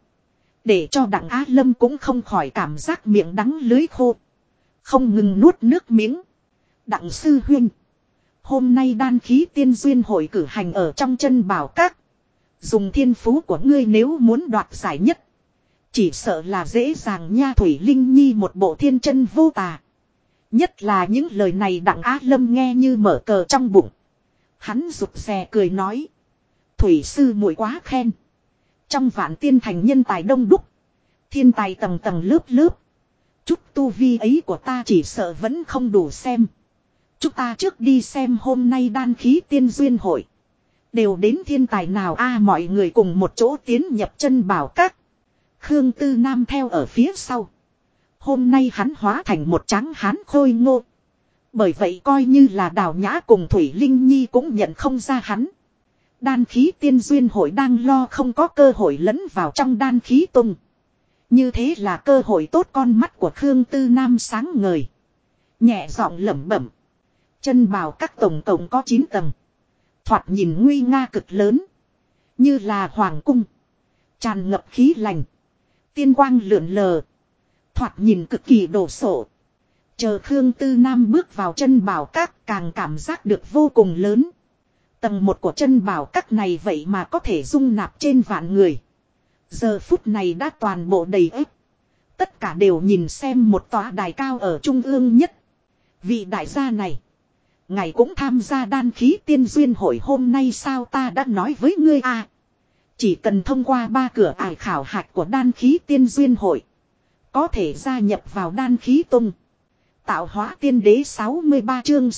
Để cho Đặng Á Lâm cũng không khỏi cảm giác miệng đắng lưới khô. Không ngừng nuốt nước miếng. Đặng sư huynh. Hôm nay đan khí tiên duyên hội cử hành ở trong chân bảo các. Dùng thiên phú của ngươi nếu muốn đoạt giải nhất. Chỉ sợ là dễ dàng nha. Thủy Linh Nhi một bộ thiên chân vô tà. Nhất là những lời này Đặng Á Lâm nghe như mở cờ trong bụng. Hắn rụt rè cười nói. Thủy sư muội quá khen. Trong Vạn Tiên Thành nhân tài đông đúc. Thiên tài tầng tầng lớp lớp. Chút tu vi ấy của ta chỉ sợ vẫn không đủ xem. Chúng ta trước đi xem hôm nay đan khí tiên duyên hội. Đều đến thiên tài nào a mọi người cùng một chỗ tiến nhập chân bảo các. Khương Tư Nam theo ở phía sau. Hôm nay hắn hóa thành một tráng hán khôi ngô. Bởi vậy coi như là Đào Nhã cùng Thủy Linh Nhi cũng nhận không ra hắn. Đan khí tiên duyên hội đang lo không có cơ hội lẫn vào trong đan khí tung. Như thế là cơ hội tốt. Con mắt của Khương Tư Nam sáng ngời. Nhẹ giọng lẩm bẩm. Chân bào các tổng cộng có 9 tầng. Thoạt nhìn nguy nga cực lớn. Như là hoàng cung. Tràn ngập khí lành. Tiên quang lượn lờ. Thoạt nhìn cực kỳ đồ sộ. Chờ Khương Tư Nam bước vào chân bảo các càng cảm giác được vô cùng lớn. Tầng 1 của chân bảo các này vậy mà có thể dung nạp trên vạn người. Giờ phút này đã toàn bộ đầy ếp. Tất cả đều nhìn xem một tòa đài cao ở trung ương nhất. Vị đại gia này. Ngài cũng tham gia đan khí tiên duyên hội hôm nay sao ta đã nói với ngươi à. Chỉ cần thông qua 3 cửa ải khảo hạch của đan khí tiên duyên hội. Có thể gia nhập vào đan khí tông. Tạo hóa tiên đế 63 chương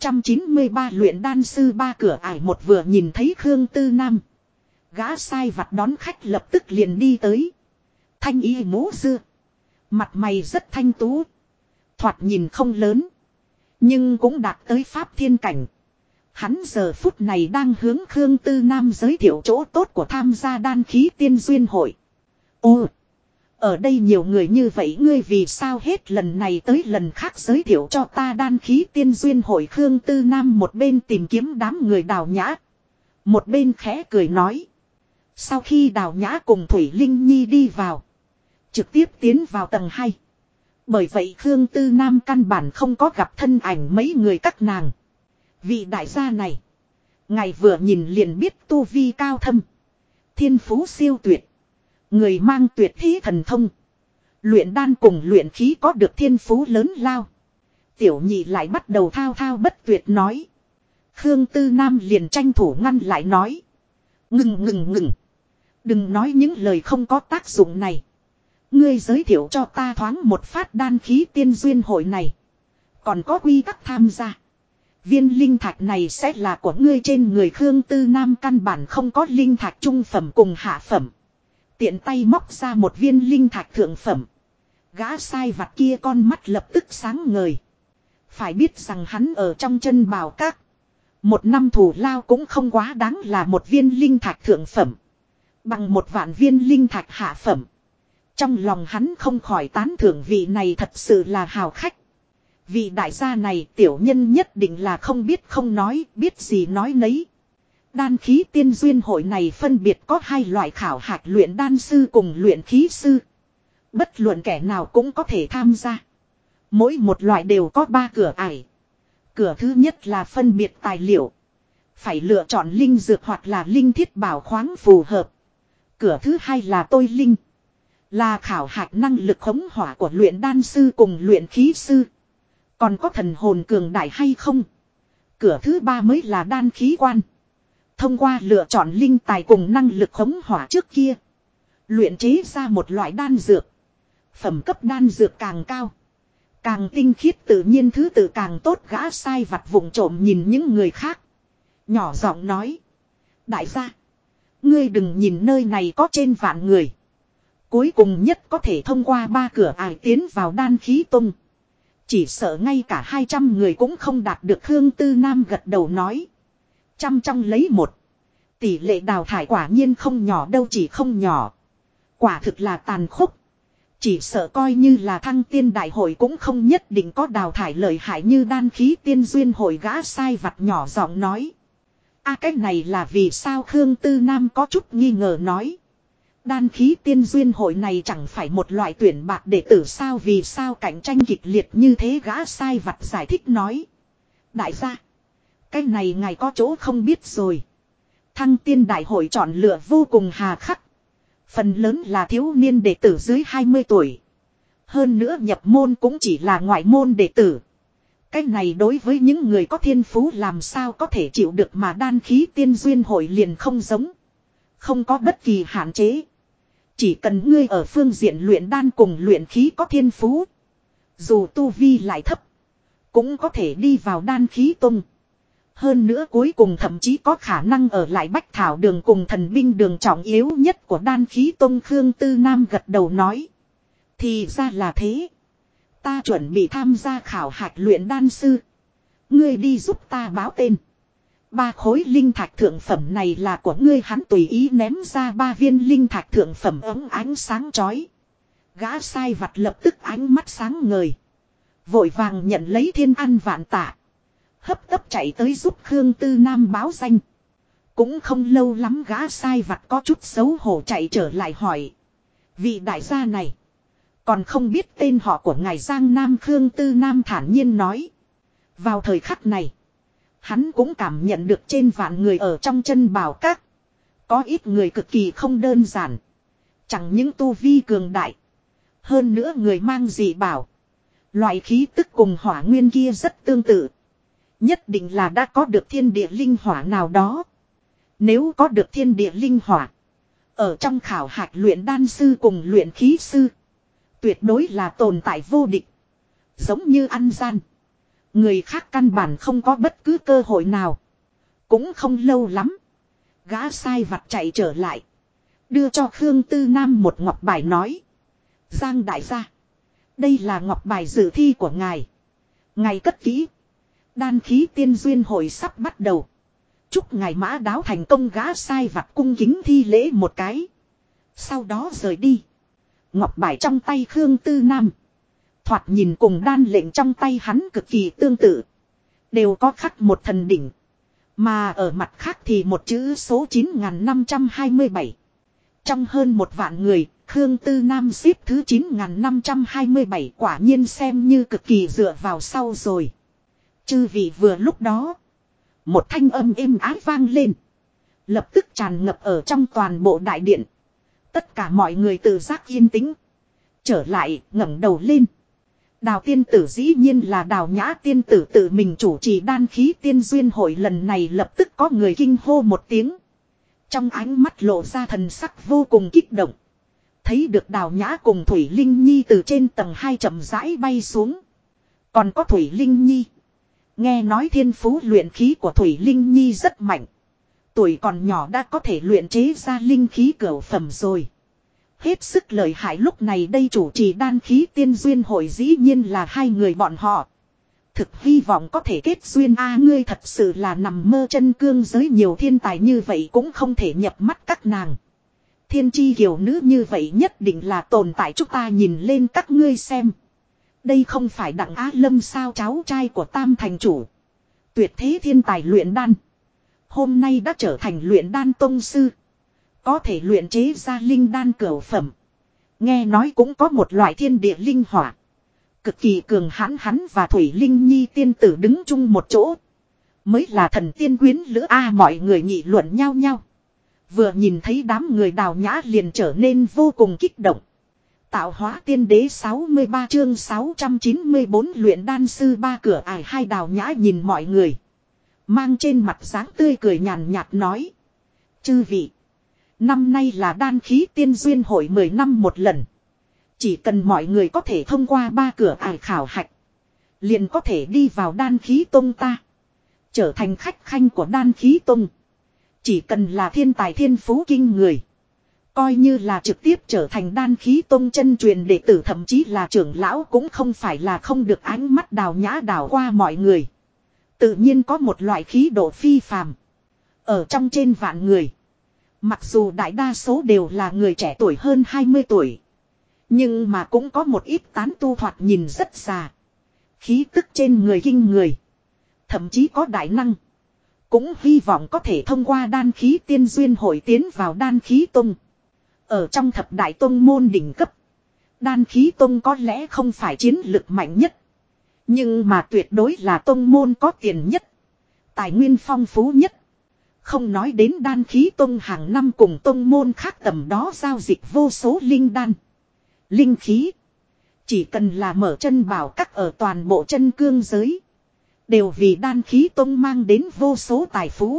693 luyện đan sư 3 cửa ải một vừa nhìn thấy Khương Tư Nam. Gã sai vặt đón khách lập tức liền đi tới. Thanh y mũ dưa. Mặt mày rất thanh tú. Thoạt nhìn không lớn. Nhưng cũng đạt tới pháp thiên cảnh. Hắn giờ phút này đang hướng Khương Tư Nam giới thiệu chỗ tốt của tham gia đan khí tiên duyên hội. Ồ! Ở đây nhiều người như vậy ngươi vì sao hết lần này tới lần khác giới thiệu cho ta đan khí tiên duyên hội. Khương Tư Nam một bên tìm kiếm đám người Đào Nhã. Một bên khẽ cười nói. Sau khi Đào Nhã cùng Thủy Linh Nhi đi vào. Trực tiếp tiến vào tầng 2. Bởi vậy Khương Tư Nam căn bản không có gặp thân ảnh mấy người các nàng. Vị đại gia này. Ngài vừa nhìn liền biết tu vi cao thâm. Thiên phú siêu tuyệt. Người mang tuyệt thế thần thông. Luyện đan cùng luyện khí có được thiên phú lớn lao. Tiểu nhị lại bắt đầu thao thao bất tuyệt nói. Khương Tư Nam liền tranh thủ ngăn lại nói. Ngừng. Đừng nói những lời không có tác dụng này. Ngươi giới thiệu cho ta thoáng một phát đan khí tiên duyên hội này. Còn có quy tắc tham gia. Viên linh thạch này sẽ là của ngươi. Trên người Khương Tư Nam căn bản không có linh thạch trung phẩm cùng hạ phẩm. Tiện tay móc ra một viên linh thạch thượng phẩm. Gã sai vặt kia con mắt lập tức sáng ngời. Phải biết rằng hắn ở trong chân bào các. Một năm thủ lao cũng không quá đáng là một viên linh thạch thượng phẩm. Bằng 1.000.000 viên linh thạch hạ phẩm. Trong lòng hắn không khỏi tán thưởng vị này thật sự là hào khách. Vị đại gia này tiểu nhân nhất định là không biết không nói, biết gì nói nấy. Đan khí tiên duyên hội này phân biệt có 2 loại khảo hạch luyện đan sư cùng luyện khí sư. Bất luận kẻ nào cũng có thể tham gia. Mỗi một loại đều có 3 cửa ải. Cửa thứ nhất là phân biệt tài liệu. Phải lựa chọn linh dược hoặc là linh thiết bảo khoáng phù hợp. Cửa thứ 2 là tôi linh. Là khảo hạch năng lực khống hỏa của luyện đan sư cùng luyện khí sư. Còn có thần hồn cường đại hay không? Cửa thứ 3 mới là đan khí quan. Thông qua lựa chọn linh tài cùng năng lực khống hỏa trước kia. Luyện chế ra một loại đan dược. Phẩm cấp đan dược càng cao. Càng tinh khiết tự nhiên thứ tự càng tốt. Gã sai vặt vụng trộm nhìn những người khác. Nhỏ giọng nói. Đại gia. Ngươi đừng nhìn nơi này có trên vạn người. Cuối cùng nhất có thể thông qua 3 cửa ải tiến vào đan khí tông. Chỉ sợ ngay cả 200 người cũng không đạt được. Khương Tư Nam gật đầu nói. 100 trong lấy 1. Tỷ lệ đào thải quả nhiên không nhỏ đâu, chỉ không nhỏ. Quả thực là tàn khốc. Chỉ sợ coi như là thăng tiên đại hội cũng không nhất định có đào thải lợi hại như đan khí tiên duyên hội. Gã sai vặt nhỏ giọng nói. Cái này là vì sao? Khương Tư Nam có chút nghi ngờ nói. Đan khí tiên duyên hội này chẳng phải một loại tuyển bạc đệ tử sao? Vì sao cạnh tranh kịch liệt như thế? Gã sai vặt giải thích nói. Đại gia. Cái này ngài có chỗ không biết rồi. Thăng tiên đại hội chọn lựa vô cùng hà khắc. Phần lớn là thiếu niên đệ tử dưới 20 tuổi. Hơn nữa nhập môn cũng chỉ là ngoại môn đệ tử. Cái này đối với những người có thiên phú làm sao có thể chịu được, mà đan khí tiên duyên hội liền không giống. Không có bất kỳ hạn chế. Chỉ cần ngươi ở phương diện luyện đan cùng luyện khí có thiên phú. Dù tu vi lại thấp. Cũng có thể đi vào đan khí tông. Hơn nữa cuối cùng thậm chí có khả năng ở lại Bách Thảo đường cùng thần binh đường trọng yếu nhất của đan khí tông. Khương Tư Nam gật đầu nói. Thì ra là thế. Ta chuẩn bị tham gia khảo hạch luyện đan sư. Ngươi đi giúp ta báo tên. 3 khối linh thạch thượng phẩm này là của ngươi. Hắn tùy ý ném ra 3 viên linh thạch thượng phẩm ống ánh sáng chói. Gã sai vặt lập tức ánh mắt sáng ngời. Vội vàng nhận lấy thiên ăn vạn tạ. Hấp tấp chạy tới giúp Khương Tư Nam báo danh. Cũng không lâu lắm gã sai vặt có chút xấu hổ chạy trở lại hỏi. Vị đại gia này. Còn không biết tên họ của ngài Giang Nam? Khương Tư Nam thản nhiên nói. Vào thời khắc này. Hắn cũng cảm nhận được trên vạn người ở trong chân bào các. Có ít người cực kỳ không đơn giản. Chẳng những tu vi cường đại. Hơn nữa người mang dị bảo. Loại khí tức cùng hỏa nguyên kia rất tương tự. Nhất định là đã có được thiên địa linh hỏa nào đó. Nếu có được thiên địa linh hỏa. Ở trong khảo hạch luyện đan sư cùng luyện khí sư. Tuyệt đối là tồn tại vô địch. Giống như ăn gian. Người khác căn bản không có bất cứ cơ hội nào. Cũng không lâu lắm. Gã sai vặt chạy trở lại. Đưa cho Khương Tư Nam một ngọc bài nói. Giang đại gia. Đây là ngọc bài dự thi của ngài. Ngài cất kỹ. Đan khí tiên duyên hội sắp bắt đầu. Chúc ngài mã đáo thành công. Gã sai vặt cung kính thi lễ một cái. Sau đó rời đi. Ngọc bài trong tay Khương Tư Nam. Thoạt nhìn cùng đan lệnh trong tay hắn cực kỳ tương tự. Đều có khắc một thần đỉnh. Mà ở mặt khác thì một chữ số 9527. Trong hơn một vạn người, Khương Tư Nam xếp thứ 9527 quả nhiên xem như cực kỳ dựa vào sau rồi. Chư vị vừa lúc đó. Một thanh âm êm ái vang lên. Lập tức tràn ngập ở trong toàn bộ đại điện. Tất cả mọi người tự giác yên tĩnh. Trở lại ngẩng đầu lên. Đào tiên tử dĩ nhiên là Đào Nhã tiên tử tự mình chủ trì đan khí tiên duyên hội lần này lập tức có người kinh hô một tiếng. Trong ánh mắt lộ ra thần sắc vô cùng kích động. Thấy được Đào Nhã cùng Thủy Linh Nhi từ trên tầng 2 chậm rãi bay xuống. Còn có Thủy Linh Nhi. Nghe nói thiên phú luyện khí của Thủy Linh Nhi rất mạnh. Tuổi còn nhỏ đã có thể luyện chế ra linh khí cửu phẩm rồi. Hết sức lợi hại lúc này đây chủ trì đan khí tiên duyên hội dĩ nhiên là hai người bọn họ. Thực hy vọng có thể kết duyên ngươi thật sự là nằm mơ chân cương giới nhiều thiên tài như vậy cũng không thể nhập mắt các nàng. Thiên chi kiều nữ như vậy nhất định là tồn tại chúng ta nhìn lên các ngươi xem. Đây không phải Đặng Á Lâm sao cháu trai của Tam thành chủ. Tuyệt thế thiên tài luyện đan. Hôm nay đã trở thành luyện đan tông sư. Có thể luyện chế ra linh đan cửu phẩm. Nghe nói cũng có một loại thiên địa linh hỏa. Cực kỳ cường hãn hắn và Thủy Linh Nhi tiên tử đứng chung một chỗ. Mới là thần tiên quyến lữ mọi người nghị luận nhau nhau. Vừa nhìn thấy đám người Đào Nhã liền trở nên vô cùng kích động. Tạo hóa tiên đế 63 chương 694 luyện đan sư ba cửa ải hai Đào Nhã nhìn mọi người. Mang trên mặt dáng tươi cười nhàn nhạt nói. Chư vị. Năm nay là đan khí tiên duyên hội 10 năm một lần. Chỉ cần mọi người có thể thông qua ba cửa ải khảo hạch. Liền có thể đi vào đan khí tông ta. Trở thành khách khanh của đan khí tông. Chỉ cần là thiên tài thiên phú kinh người. Coi như là trực tiếp trở thành đan khí tông chân truyền đệ tử thậm chí là trưởng lão cũng không phải là không được ánh mắt Đào Nhã đảo qua mọi người. Tự nhiên có một loại khí độ phi phàm. Ở trong trên vạn người. Mặc dù đại đa số đều là người trẻ tuổi hơn 20 tuổi. Nhưng mà cũng có một ít tán tu thoạt nhìn rất già. Khí tức trên người kinh người. Thậm chí có đại năng. Cũng hy vọng có thể thông qua đan khí tiên duyên hội tiến vào đan khí tông. Ở trong thập đại tông môn đỉnh cấp. Đan khí tông có lẽ không phải chiến lực mạnh nhất. Nhưng mà tuyệt đối là tông môn có tiền nhất. Tài nguyên phong phú nhất. Không nói đến đan khí tông hàng năm cùng tông môn khác tầm đó giao dịch vô số linh đan. Linh khí. Chỉ cần là mở chân bảo các ở toàn bộ chân cương giới. Đều vì đan khí tông mang đến vô số tài phú.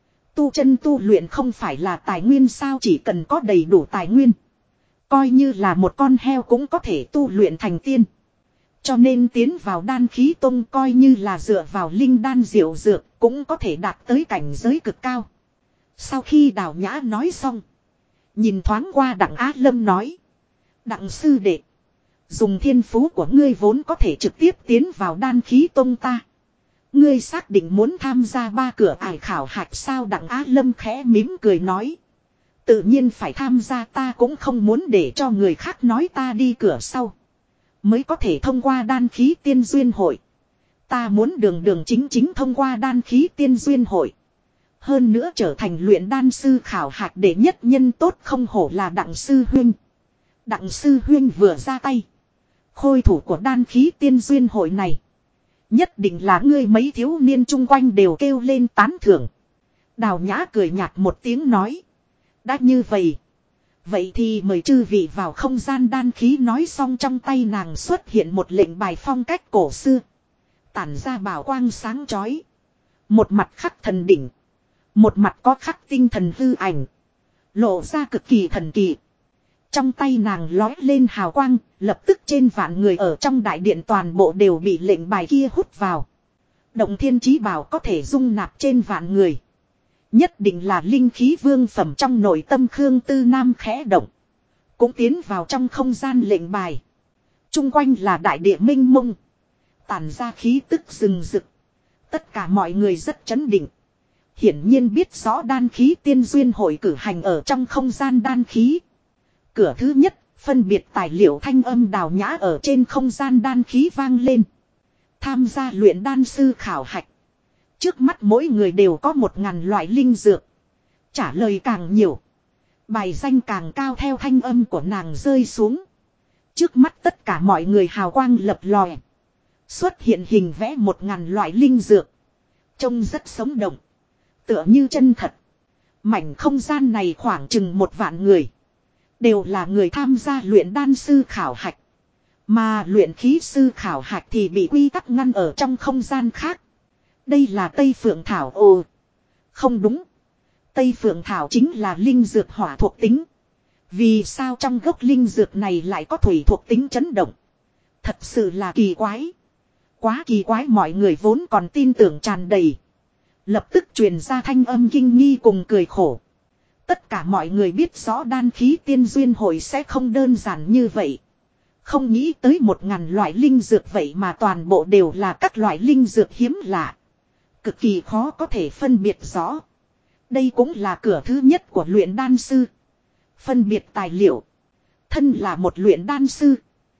Tu chân tu luyện không phải là tài nguyên sao chỉ cần có đầy đủ tài nguyên. Coi như là một con heo cũng có thể tu luyện thành tiên. Cho nên tiến vào đan khí tông coi như là dựa vào linh đan diệu dược cũng có thể đạt tới cảnh giới cực cao. Sau khi Đào Nhã nói xong. Nhìn thoáng qua Đặng Á Lâm nói. Đặng sư đệ. Dùng thiên phú của ngươi vốn có thể trực tiếp tiến vào đan khí tông ta. Ngươi xác định muốn tham gia ba cửa ải khảo hạch sao Đặng Á Lâm khẽ mím cười nói. Tự nhiên phải tham gia ta cũng không muốn để cho người khác nói ta đi cửa sau. Mới có thể thông qua đan khí tiên duyên hội. Ta muốn đường đường chính chính thông qua đan khí tiên duyên hội. Hơn nữa trở thành luyện đan sư khảo hạch để nhất nhân tốt không hổ là Đặng sư huynh. Đặng sư huynh vừa ra tay. Khôi thủ của đan khí tiên duyên hội này. Nhất định là ngươi mấy thiếu niên chung quanh đều kêu lên tán thưởng. Đào Nhã cười nhạt một tiếng nói. Đã như vậy. Vậy thì mời chư vị vào không gian đan khí, nói xong trong tay nàng xuất hiện một lệnh bài phong cách cổ xưa. Tản ra bảo quang sáng chói. Một mặt khắc thần đỉnh. Một mặt có khắc tinh thần hư ảnh. Lộ ra cực kỳ thần kỳ. Trong tay nàng lói lên hào quang, lập tức trên vạn người ở trong đại điện toàn bộ đều bị lệnh bài kia hút vào. Động thiên chí bảo có thể dung nạp trên vạn người. Nhất định là linh khí vương phẩm. Trong nội tâm Khương Tư Nam khẽ động. Cũng tiến vào trong không gian lệnh bài. Trung quanh là đại địa mênh mông. Tản ra khí tức rừng rực. Tất cả mọi người rất chấn định. Hiển nhiên biết rõ đan khí tiên duyên hội cử hành ở trong không gian đan khí. Cửa thứ nhất, phân biệt tài liệu thanh âm đào nhã ở trên không gian đan khí vang lên. Tham gia luyện đan sư khảo hạch. Trước mắt mỗi người đều có 1000 loại linh dược. Trả lời càng nhiều. Bài danh càng cao, theo thanh âm của nàng rơi xuống. Trước mắt tất cả mọi người hào quang lập lòe. Xuất hiện hình vẽ 1000 loại linh dược. Trông rất sống động. Tựa như chân thật. Mảnh không gian này khoảng chừng 1 vạn người. Đều là người tham gia luyện đan sư khảo hạch. Mà luyện khí sư khảo hạch thì bị quy tắc ngăn ở trong không gian khác. Đây là Tây Phượng Thảo. Ồ, không đúng. Tây Phượng Thảo chính là linh dược hỏa thuộc tính. Vì sao trong gốc linh dược này lại có thủy thuộc tính chấn động? Thật sự là kỳ quái. Quá kỳ quái, mọi người vốn còn tin tưởng tràn đầy. Lập tức truyền ra thanh âm kinh nghi cùng cười khổ. Tất cả mọi người biết rõ đan khí tiên duyên hội sẽ không đơn giản như vậy. Không nghĩ tới 1000 loại linh dược vậy mà toàn bộ đều là các loại linh dược hiếm lạ. Cực kỳ khó có thể phân biệt rõ. Đây cũng là cửa thứ nhất của luyện đan sư. Phân biệt tài liệu. Thân là một luyện đan sư.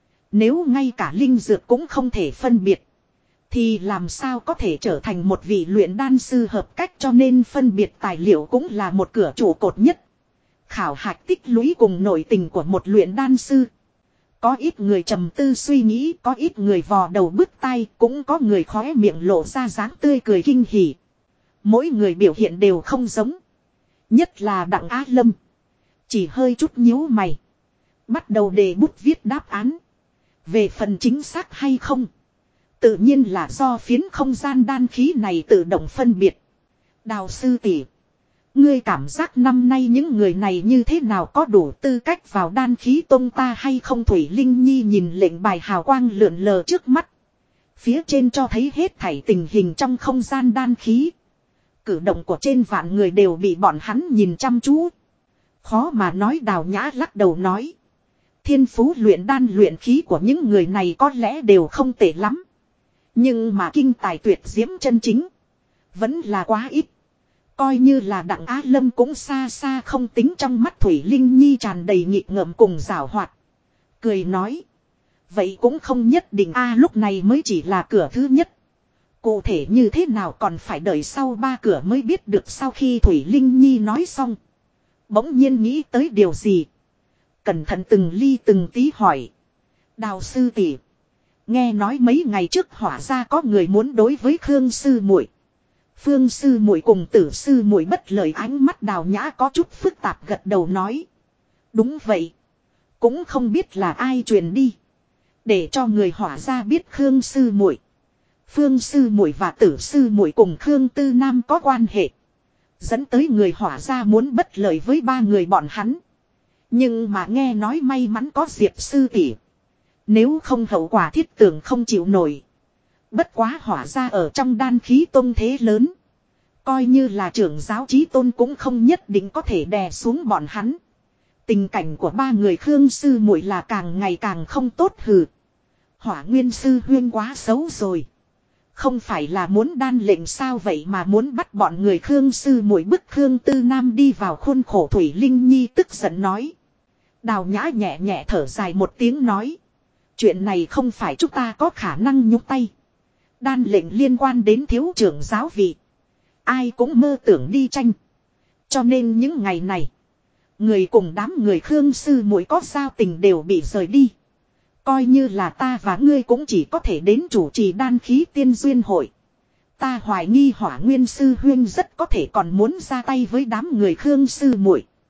Nếu ngay cả linh dược cũng không thể phân biệt. Thì làm sao có thể trở thành một vị luyện đan sư hợp cách, cho nên phân biệt tài liệu cũng là một cửa trụ cột nhất. Khảo hạch tích lũy cùng nội tình của một luyện đan sư. Có ít người trầm tư suy nghĩ, có ít người vò đầu bứt tai, cũng có người khóe miệng lộ ra dáng tươi cười kinh hỉ. Mỗi người biểu hiện đều không giống. Nhất là Đặng Á Lâm. Chỉ hơi chút nhíu mày. Bắt đầu đề bút viết đáp án. Về phần chính xác hay không, tự nhiên là do phiến không gian đan khí này tự động phân biệt. Đào sư tỷ, ngươi cảm giác năm nay những người này như thế nào, có đủ tư cách vào đan khí tông ta hay không? Thủy Linh Nhi nhìn lệnh bài hào quang lượn lờ trước mắt. Phía trên cho thấy hết thảy tình hình trong không gian đan khí. Cử động của trên vạn người đều bị bọn hắn nhìn chăm chú. Khó mà nói. Đào Nhã lắc đầu nói. Thiên phú luyện đan luyện khí của những người này có lẽ đều không tệ lắm. Nhưng mà kinh tài tuyệt diễm chân chính vẫn là quá ít. Coi như là Đặng Á Lâm cũng xa xa không tính trong mắt. Thủy Linh Nhi tràn đầy nghịch ngợm cùng giảo hoạt. Cười nói. Vậy cũng không nhất định a, lúc này mới chỉ là cửa thứ nhất. Cụ thể như thế nào còn phải đợi sau 3 cửa mới biết được. Sau khi Thủy Linh Nhi nói xong, bỗng nhiên nghĩ tới điều gì. Cẩn thận từng ly từng tí hỏi. Đào sư tỷ, nghe nói mấy ngày trước Hỏa gia có người muốn đối với Khương sư muội, Phương sư muội cùng Tử sư muội bất lợi. Ánh mắt Đào Nhã có chút phức tạp gật đầu nói. Đúng vậy. Cũng không biết là ai truyền đi, để cho người Hỏa gia biết Khương sư muội, Phương sư muội và Tử sư muội cùng Khương Tư Nam có quan hệ, dẫn tới người Hỏa gia muốn bất lợi với 3 người bọn hắn. Nhưng mà nghe nói may mắn có Diệp sư tỷ, nếu không hậu quả thiết tưởng không chịu nổi. Bất quá Hỏa gia ở trong đan khí tông thế lớn, coi như là trưởng giáo chí tôn cũng không nhất định có thể đè xuống bọn hắn. Tình cảnh của 3 người Khương sư muội là càng ngày càng không tốt. Hừ, Hỏa Nguyên sư huyên quá xấu rồi. Không phải là muốn đan lệnh sao, vậy mà muốn bắt bọn người Khương sư muội bức Khương Tư Nam đi vào khuôn khổ. Thủy Linh Nhi tức giận nói. Đào Nhã nhẹ nhẹ thở dài một tiếng nói. Chuyện này không phải chúng ta có khả năng nhúc tay. Đan lệnh liên quan đến thiếu trưởng giáo vị, ai cũng mơ tưởng đi tranh. Cho nên những ngày này, người cùng đám người Khương sư muội có giao tình đều bị rời đi. Coi như là ta và ngươi cũng chỉ có thể đến chủ trì đan khí tiên duyên hội. Ta hoài nghi Hỏa Nguyên sư huyên rất có thể còn muốn ra tay với đám người Khương sư muội.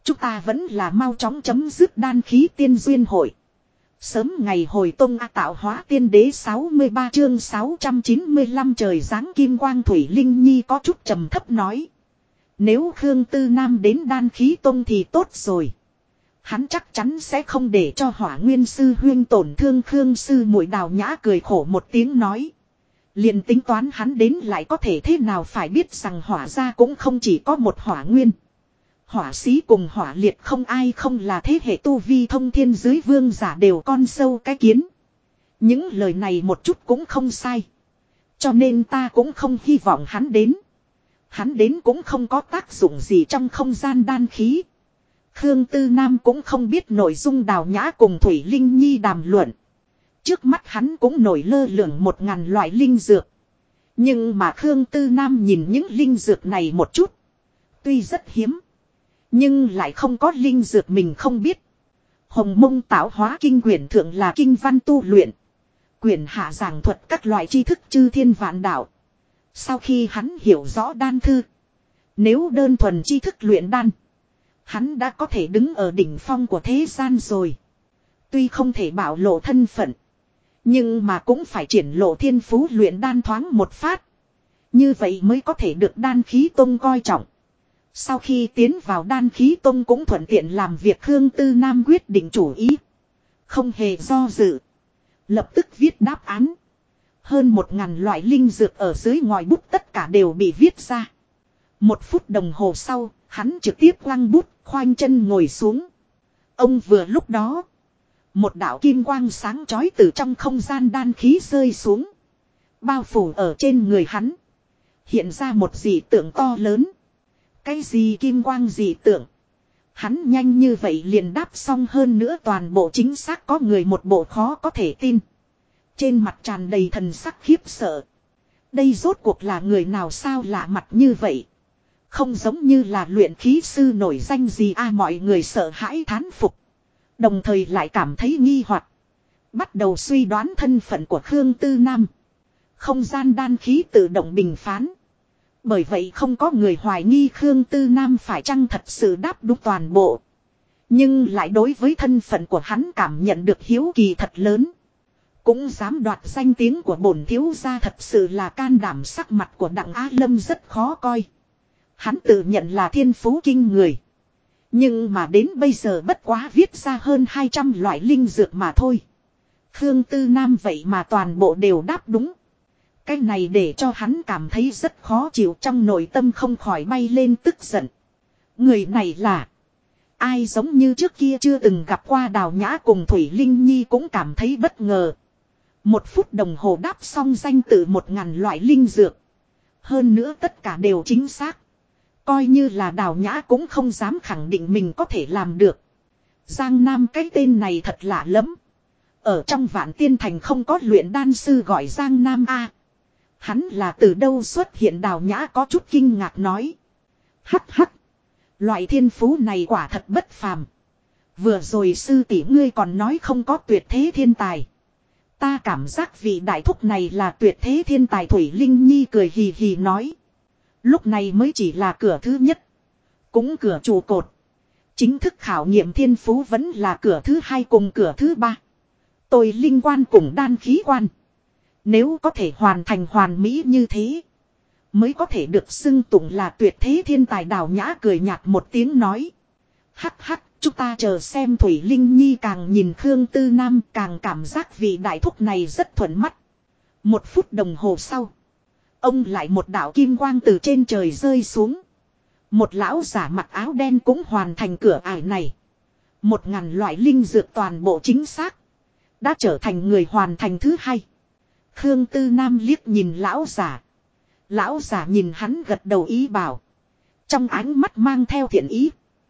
Chúng ta vẫn là mau chóng chấm dứt đan khí tiên duyên hội. Sớm ngày hồi tông tạo hóa tiên đế 63 chương 695 trời giáng kim quang Thủy Linh Nhi có chút trầm thấp nói. Nếu Khương Tư Nam đến đan khí tông thì tốt rồi. Hắn chắc chắn sẽ không để cho Hỏa Nguyên sư huyên tổn thương Khương sư muội. Đào Nhã cười khổ một tiếng nói. Liền tính toán hắn đến lại có thể thế nào, phải biết rằng hỏa gia cũng không chỉ có một Hỏa Nguyên. Hỏa sĩ cùng hỏa liệt không ai không là thế hệ tu vi thông thiên dưới vương giả đều con sâu cái kiến. Những lời này một chút cũng không sai. Cho nên ta cũng không hy vọng hắn đến. Hắn đến cũng không có tác dụng gì trong không gian đan khí. Khương Tư Nam cũng không biết nội dung Đào Nhã cùng Thủy Linh Nhi đàm luận. Trước mắt hắn cũng nổi lơ lửng 1000 loại linh dược. Nhưng mà Khương Tư Nam nhìn những linh dược này một chút. Tuy rất hiếm. Nhưng lại không có linh dược mình không biết. Hồng Mông Tạo Hóa Kinh quyển thượng là kinh văn tu luyện. Quyển hạ giảng thuật các loại tri thức chư thiên vạn đạo. Sau khi hắn hiểu rõ đan thư. Nếu đơn thuần tri thức luyện đan. Hắn đã có thể đứng ở đỉnh phong của thế gian rồi. Tuy không thể bảo lộ thân phận. Nhưng mà cũng phải triển lộ thiên phú luyện đan thoáng một phát. Như vậy mới có thể được đan khí tông coi trọng. Sau khi tiến vào đan khí tông cũng thuận tiện làm việc. Khương Tư Nam quyết định chủ ý. Không hề do dự. Lập tức viết đáp án. Hơn 1000 loại linh dược ở dưới ngòi bút tất cả đều bị viết ra. 1 phút đồng hồ sau, hắn trực tiếp quăng bút, khoanh chân ngồi xuống. Ông vừa lúc đó. Một đạo kim quang sáng chói từ trong không gian đan khí rơi xuống. Bao phủ ở trên người hắn. Hiện ra một dị tượng to lớn. Cái gì kim quang dị tượng? Hắn nhanh như vậy liền đáp xong, hơn nữa toàn bộ chính xác có người một bộ khó có thể tin. Trên mặt tràn đầy thần sắc khiếp sợ. Đây rốt cuộc là người nào sao lạ mặt như vậy? Không giống như là luyện khí sư nổi danh gì mọi người sợ hãi thán phục. Đồng thời lại cảm thấy nghi hoặc. Bắt đầu suy đoán thân phận của Khương Tư Nam. Không gian đan khí tự động bình phán. Bởi vậy không có người hoài nghi Khương Tư Nam phải chăng thật sự đáp đúng toàn bộ. Nhưng lại đối với thân phận của hắn cảm nhận được hiếu kỳ thật lớn. Cũng dám đoạt danh tiếng của bổn thiếu gia, thật sự là can đảm. Sắc mặt của Đặng Á Lâm rất khó coi. Hắn tự nhận là thiên phú kinh người. Nhưng mà đến bây giờ bất quá viết ra hơn 200 loại linh dược mà thôi. Khương Tư Nam vậy mà toàn bộ đều đáp đúng. Cái này để cho hắn cảm thấy rất khó chịu, trong nội tâm không khỏi bay lên tức giận. Người này là ai? Giống như trước kia chưa từng gặp qua. Đào Nhã cùng Thủy Linh Nhi cũng cảm thấy bất ngờ. 1 phút đồng hồ đáp xong danh tự 1000 loại linh dược. Hơn nữa tất cả đều chính xác. Coi như là Đào Nhã cũng không dám khẳng định mình có thể làm được. Giang Nam cái tên này thật lạ lắm. Ở trong Vạn Tiên Thành không có luyện đan sư gọi Giang Nam a. Hắn là từ đâu xuất hiện? Đào Nhã có chút kinh ngạc nói. Hắc hắc. Loại thiên phú này quả thật bất phàm. Vừa rồi sư tỷ ngươi còn nói không có tuyệt thế thiên tài. Ta cảm giác vị đại thúc này là tuyệt thế thiên tài. Thủy Linh Nhi cười hì hì nói. Lúc này mới chỉ là cửa thứ nhất. Cũng cửa trụ cột. Chính thức khảo nghiệm thiên phú vẫn là cửa thứ 2 cùng cửa thứ 3. Tôi linh quan cùng đan khí quan. Nếu có thể hoàn thành hoàn mỹ như thế, mới có thể được xưng tụng là tuyệt thế thiên tài. Đào Nhã cười nhạt một tiếng nói. Hắc hắc, chúng ta chờ xem. Thủy Linh Nhi càng nhìn Khương Tư Nam càng cảm giác vị đại thúc này rất thuận mắt. 1 phút đồng hồ sau, ông lại một đạo kim quang từ trên trời rơi xuống. Một lão giả mặc áo đen cũng hoàn thành cửa ải này. 1000 loại linh dược toàn bộ chính xác. Đã trở thành người hoàn thành thứ 2. Khương Tư Nam liếc nhìn lão giả. Lão giả nhìn hắn gật đầu ý bảo. Trong ánh mắt mang theo thiện ý.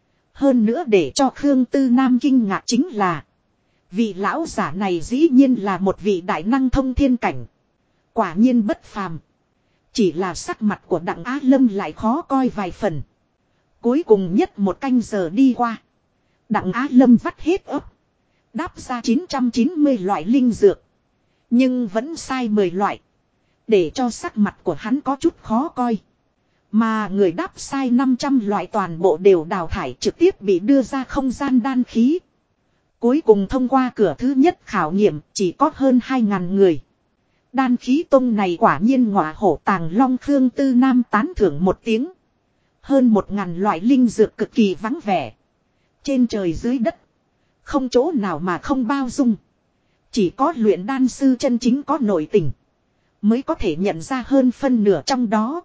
Hơn nữa để cho Khương Tư Nam kinh ngạc chính là, vị lão giả này dĩ nhiên là một vị đại năng thông thiên cảnh. Quả nhiên bất phàm. Chỉ là sắc mặt của Đặng Á Lâm lại khó coi vài phần. Cuối cùng nhất 1 canh giờ đi qua. Đặng Á Lâm vắt hết ấp. Đáp ra 990 loại linh dược. Nhưng vẫn sai 10 loại. Để cho sắc mặt của hắn có chút khó coi. Mà người đáp sai 500 loại toàn bộ đều đào thải trực tiếp bị đưa ra không gian đan khí. Cuối cùng thông qua cửa thứ nhất khảo nghiệm chỉ có hơn 2.000 người. Đan khí tông này quả nhiên ngọa hổ tàng long Khương Tư Nam tán thưởng một tiếng. Hơn 1.000 loại linh dược cực kỳ vắng vẻ. Trên trời dưới đất. Không chỗ nào mà không bao dung. Chỉ có luyện đan sư chân chính có nội tình. Mới có thể nhận ra hơn phân nửa trong đó.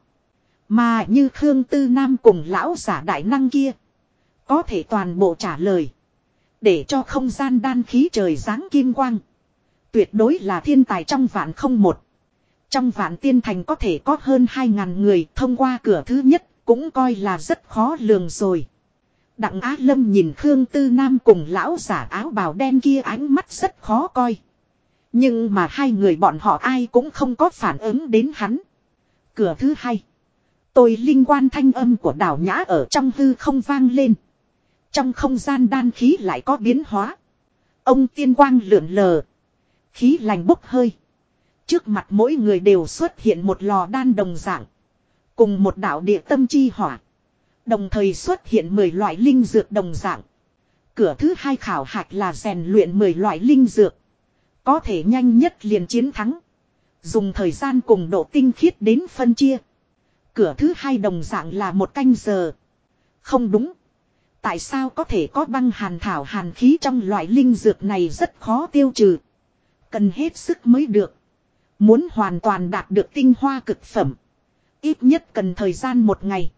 Mà như Khương Tư Nam cùng lão giả đại năng kia. Có thể toàn bộ trả lời. Để cho không gian đan khí trời giáng kim quang. Tuyệt đối là thiên tài trong vạn không một. Trong vạn tiên thành có thể có hơn 2.000 người thông qua cửa thứ nhất. Cũng coi là rất khó lường rồi. Đặng Á Lâm nhìn Khương Tư Nam cùng lão giả áo bào đen kia ánh mắt rất khó coi. Nhưng mà hai người bọn họ ai cũng không có phản ứng đến hắn. Cửa thứ hai. Tôi linh quan thanh âm của Đào Nhã ở trong hư không vang lên. Trong không gian đan khí lại có biến hóa. Ông tiên quang lượn lờ. Khí lành bốc hơi. Trước mặt mỗi người đều xuất hiện một lò đan đồng dạng. Cùng một đạo địa tâm chi hỏa. Đồng thời xuất hiện 10 loại linh dược đồng dạng. Cửa thứ hai khảo hạch là rèn luyện 10 loại linh dược. Có thể nhanh nhất liền chiến thắng. Dùng thời gian cùng độ tinh khiết đến phân chia. Cửa thứ hai đồng dạng là 1 canh giờ. Không đúng. Tại sao có thể có băng hàn thảo hàn khí trong loại linh dược này rất khó tiêu trừ. Cần hết sức mới được. Muốn hoàn toàn đạt được tinh hoa cực phẩm. Ít nhất cần thời gian 1 ngày.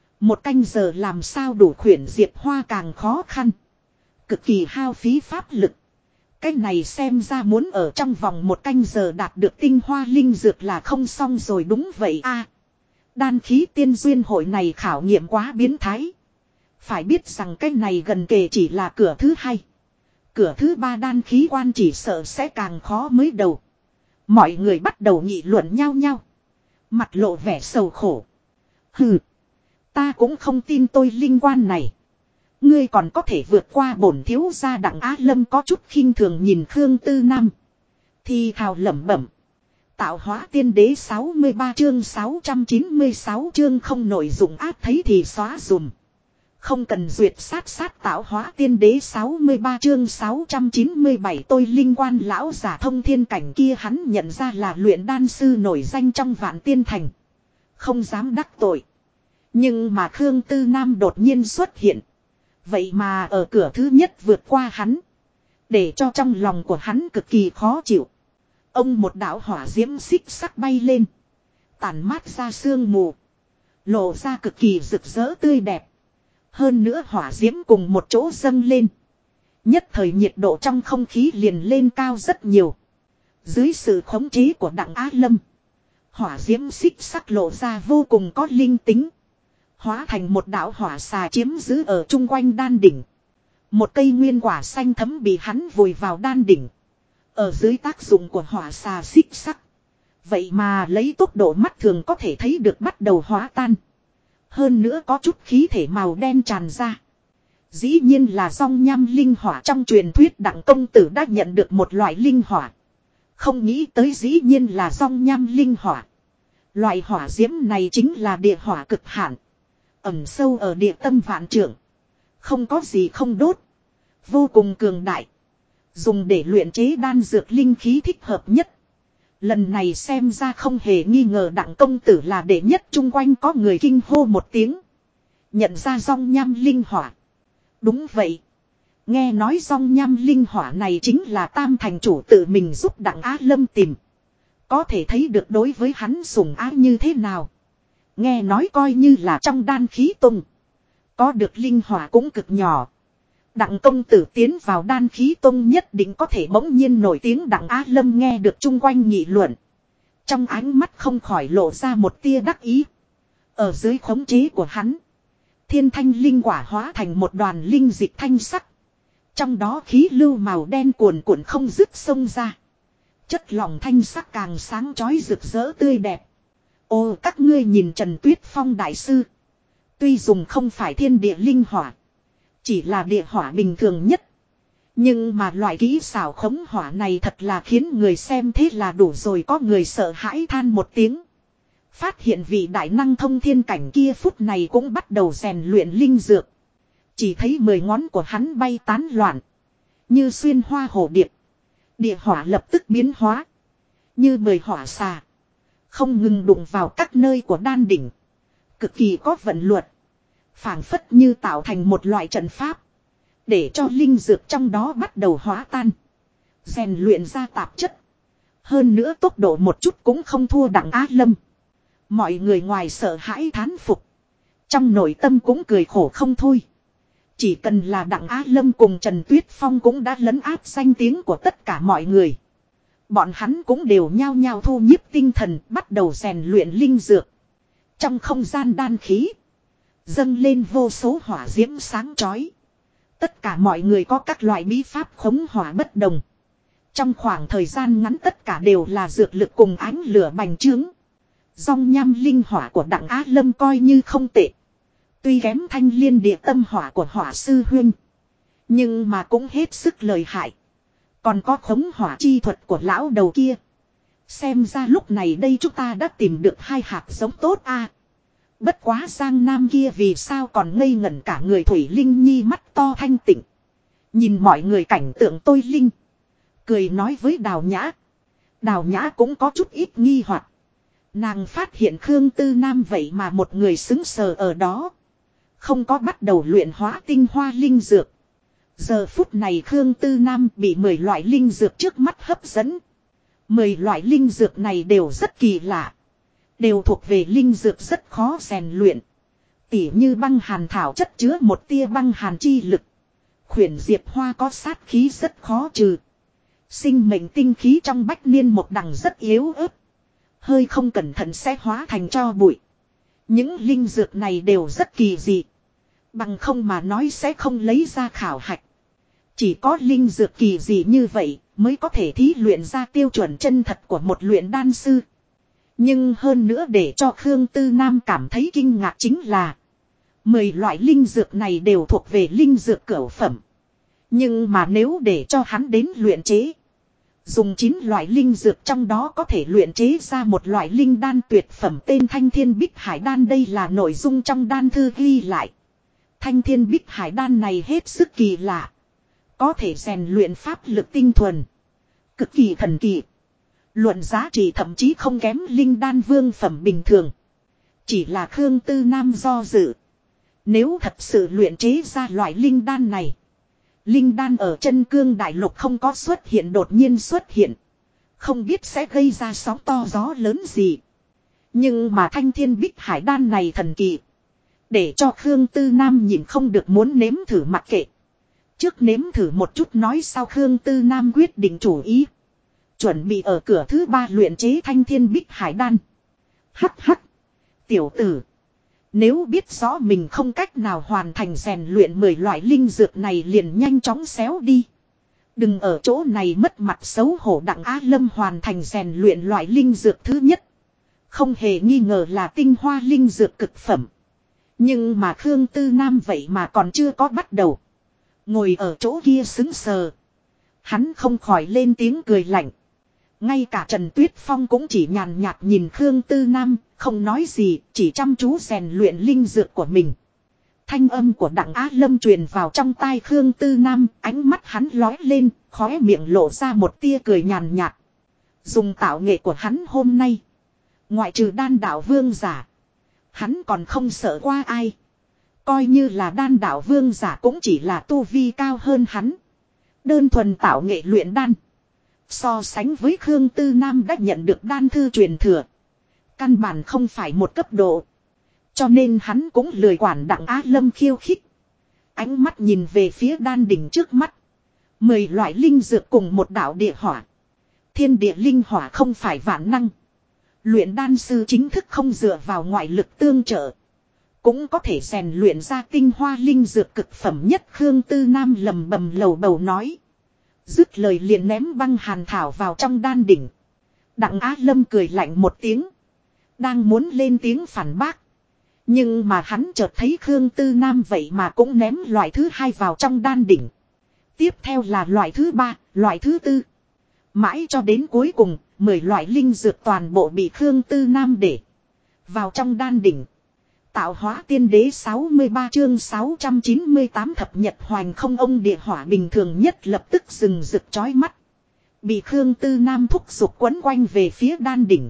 1 canh giờ làm sao đủ khuyển diệp hoa càng khó khăn. Cực kỳ hao phí pháp lực. Cái này xem ra muốn ở trong vòng 1 canh giờ đạt được tinh hoa linh dược là không xong rồi đúng vậy a. Đan khí tiên duyên hội này khảo nghiệm quá biến thái. Phải biết rằng cái này gần kề chỉ là cửa thứ hai. Cửa thứ ba đan khí quan chỉ sợ sẽ càng khó mới đầu. Mọi người bắt đầu nghị luận nhau nhau. Mặt lộ vẻ sầu khổ. Hừ. Ta cũng không tin tôi linh quan này. Ngươi còn có thể vượt qua bổn thiếu gia Đặng Á Lâm có chút khinh thường nhìn Khương Tư Nam. Thì thào lẩm bẩm. Tạo hóa tiên đế 63 chương 696 chương không nội dụng áp thấy thì xóa dùm. Không cần duyệt sát tạo hóa tiên đế 63 chương 697 tôi linh quan lão giả thông thiên cảnh kia hắn nhận ra là luyện đan sư nổi danh trong vạn tiên thành. Không dám đắc tội. Nhưng mà Khương Tư Nam đột nhiên xuất hiện. Vậy mà ở cửa thứ nhất vượt qua hắn. Để cho trong lòng của hắn cực kỳ khó chịu. Ông một đạo hỏa diễm xích sắc bay lên. Tản mát ra sương mù. Lộ ra cực kỳ rực rỡ tươi đẹp. Hơn nữa hỏa diễm cùng một chỗ dâng lên. Nhất thời nhiệt độ trong không khí liền lên cao rất nhiều. Dưới sự khống chế của Đặng Á Lâm. Hỏa diễm xích sắc lộ ra vô cùng có linh tính. Hóa thành một đạo hỏa xà chiếm giữ ở chung quanh đan đỉnh. Một cây nguyên quả xanh thấm bị hắn vùi vào đan đỉnh. Ở dưới tác dụng của hỏa xà xích sắc. Vậy mà lấy tốc độ mắt thường có thể thấy được bắt đầu hóa tan. Hơn nữa có chút khí thể màu đen tràn ra. Dĩ nhiên là dòng nham linh hỏa trong truyền thuyết Đặng công tử đã nhận được một loại linh hỏa. Không nghĩ tới dĩ nhiên là dòng nham linh hỏa. Loại hỏa diễm này chính là địa hỏa cực hạn. Ẩn sâu ở địa tâm vạn trượng. Không có gì không đốt. Vô cùng cường đại. Dùng để luyện chế đan dược linh khí thích hợp nhất. Lần này xem ra không hề nghi ngờ Đặng công tử là đệ nhất chung quanh có người kinh hô một tiếng. Nhận ra dòng nham linh hỏa. Đúng vậy. Nghe nói dòng nham linh hỏa này chính là Tam thành chủ tự mình giúp Đặng Á Lâm tìm. Có thể thấy được đối với hắn sủng ái như thế nào. Nghe nói coi như là trong đan khí tông. Có được linh hỏa cũng cực nhỏ. Đặng công tử tiến vào đan khí tông nhất định có thể bỗng nhiên nổi tiếng. Đặng Á Lâm nghe được chung quanh nghị luận. Trong ánh mắt không khỏi lộ ra một tia đắc ý. Ở dưới khống chế của hắn. Thiên thanh linh quả hóa thành một đoàn linh dịch thanh sắc. Trong đó khí lưu màu đen cuồn cuộn không dứt xông ra. Chất lỏng thanh sắc càng sáng chói rực rỡ tươi đẹp. Ồ các ngươi nhìn Trần Tuyết Phong đại sư. Tuy dùng không phải thiên địa linh hỏa. Chỉ là địa hỏa bình thường nhất. Nhưng mà loại kỹ xảo khống hỏa này thật là khiến người xem thế là đủ rồi. Có người sợ hãi than một tiếng. Phát hiện vị đại năng thông thiên cảnh kia phút này cũng bắt đầu rèn luyện linh dược. Chỉ thấy 10 ngón của hắn bay tán loạn. Như xuyên hoa hồ điệp. Địa hỏa lập tức biến hóa. Như 10 hỏa xà. Không ngừng đụng vào các nơi của đan đỉnh. Cực kỳ có vận luật. Phảng phất như tạo thành một loại trận pháp. Để cho linh dược trong đó bắt đầu hóa tan. Rèn luyện ra tạp chất. Hơn nữa tốc độ một chút cũng không thua Đặng Á Lâm. Mọi người ngoài sợ hãi thán phục. Trong nội tâm cũng cười khổ không thôi. Chỉ cần là Đặng Á Lâm cùng Trần Tuyết Phong cũng đã lấn áp danh tiếng của tất cả mọi người. Bọn hắn cũng đều nhao nhao thu nhiếp tinh thần bắt đầu rèn luyện linh dược. Trong không gian đan khí. Dâng lên vô số hỏa diễm sáng chói. Tất cả mọi người có các loại bí pháp khống hỏa bất đồng. Trong khoảng thời gian ngắn tất cả đều là dược lực cùng ánh lửa bành trướng. Dòng nham linh hỏa của Đặng Á Lâm coi như không tệ. Tuy kém thanh liên địa tâm hỏa của hỏa sư huynh. Nhưng mà cũng hết sức lợi hại. Còn có khống hỏa chi thuật của lão đầu kia. Xem ra lúc này đây chúng ta đã tìm được 2 hạt giống tốt a. Bất quá Giang Nam kia vì sao còn ngây ngẩn cả người. Thủy Linh Nhi mắt to thanh tịnh. Nhìn mọi người cảnh tượng tôi linh. Cười nói với Đào Nhã. Đào Nhã cũng có chút ít nghi hoặc. Nàng phát hiện Khương Tư Nam vậy mà một người xứng sờ ở đó. Không có bắt đầu luyện hóa tinh hoa linh dược. Giờ phút này Khương Tư Nam bị 10 loại linh dược trước mắt hấp dẫn. 10 loại linh dược này đều rất kỳ lạ. Đều thuộc về linh dược rất khó rèn luyện. Tỉ như băng hàn thảo chất chứa một tia băng hàn chi lực. Khuyển diệp hoa có sát khí rất khó trừ. Sinh mệnh tinh khí trong bách niên một đằng rất yếu ớt. Hơi không cẩn thận sẽ hóa thành tro bụi. Những linh dược này đều rất kỳ dị. Bằng không mà nói sẽ không lấy ra khảo hạch. Chỉ có linh dược kỳ dị như vậy mới có thể thí luyện ra tiêu chuẩn chân thật của một luyện đan sư. Nhưng hơn nữa để cho Khương Tư Nam cảm thấy kinh ngạc chính là 10 loại linh dược này đều thuộc về linh dược cửu phẩm. Nhưng mà nếu để cho hắn đến luyện chế, dùng 9 loại linh dược trong đó có thể luyện chế ra một loại linh đan tuyệt phẩm tên Thanh Thiên Bích Hải Đan. Đây là nội dung trong đan thư ghi lại. Thanh Thiên Bích Hải Đan này hết sức kỳ lạ. Có thể rèn luyện pháp lực tinh thuần. Cực kỳ thần kỳ. Luận giá trị thậm chí không kém linh đan vương phẩm bình thường. Chỉ là Khương Tư Nam do dự. Nếu thật sự luyện chế ra loại linh đan này. Linh đan ở chân cương đại lục không có xuất hiện đột nhiên xuất hiện. Không biết sẽ gây ra sóng to gió lớn gì. Nhưng mà Thanh Thiên Bích Hải Đan này thần kỳ. Để cho Khương Tư Nam nhìn không được muốn nếm thử mặc kệ. Trước nếm thử một chút nói sau Khương Tư Nam quyết định chủ ý. Chuẩn bị ở cửa thứ 3 luyện chế Thanh Thiên Bích Hải Đan. Hắc hắc. Tiểu tử. Nếu biết rõ mình không cách nào hoàn thành rèn luyện 10 loại linh dược này liền nhanh chóng xéo đi. Đừng ở chỗ này mất mặt xấu hổ. Đặng Á Lâm hoàn thành rèn luyện loại linh dược thứ nhất. Không hề nghi ngờ là tinh hoa linh dược cực phẩm. Nhưng mà Khương Tư Nam vậy mà còn chưa có bắt đầu. Ngồi ở chỗ kia sững sờ. Hắn không khỏi lên tiếng cười lạnh. Ngay cả Trần Tuyết Phong cũng chỉ nhàn nhạt nhìn Khương Tư Nam, không nói gì, chỉ chăm chú rèn luyện linh dược của mình. Thanh âm của Đặng Á Lâm truyền vào trong tai Khương Tư Nam, ánh mắt hắn lóe lên, khóe miệng lộ ra một tia cười nhàn nhạt. Dùng tạo nghệ của hắn hôm nay, ngoại trừ đan đạo vương giả, hắn còn không sợ qua ai. Coi như là đan đạo vương giả cũng chỉ là tu vi cao hơn hắn. Đơn thuần tạo nghệ luyện đan. So sánh với Khương Tư Nam đã nhận được đan thư truyền thừa. Căn bản không phải một cấp độ. Cho nên hắn cũng lười quản Đặng Á Lâm khiêu khích. Ánh mắt nhìn về phía đan đỉnh trước mắt. 10 loại linh dược cùng một đạo địa hỏa. Thiên địa linh hỏa không phải vạn năng. Luyện đan sư chính thức không dựa vào ngoại lực tương trợ. Cũng có thể rèn luyện ra tinh hoa linh dược cực phẩm nhất. Khương Tư Nam lầm bầm lầu bầu nói. Dứt lời liền ném băng hàn thảo vào trong đan đỉnh. Đặng Á Lâm cười lạnh một tiếng. Đang muốn lên tiếng phản bác. Nhưng mà hắn chợt thấy Khương Tư Nam vậy mà cũng ném loại thứ 2 vào trong đan đỉnh. Tiếp theo là loại thứ 3, loại thứ 4. Mãi cho đến cuối cùng, 10 loại linh dược toàn bộ bị Khương Tư Nam để. Vào trong đan đỉnh. Tạo hóa tiên đế 63 chương 698 thập nhật hoành không ông địa hỏa bình thường nhất lập tức rừng rực chói mắt. Bị Khương Tư Nam thúc giục quấn quanh về phía đan đỉnh.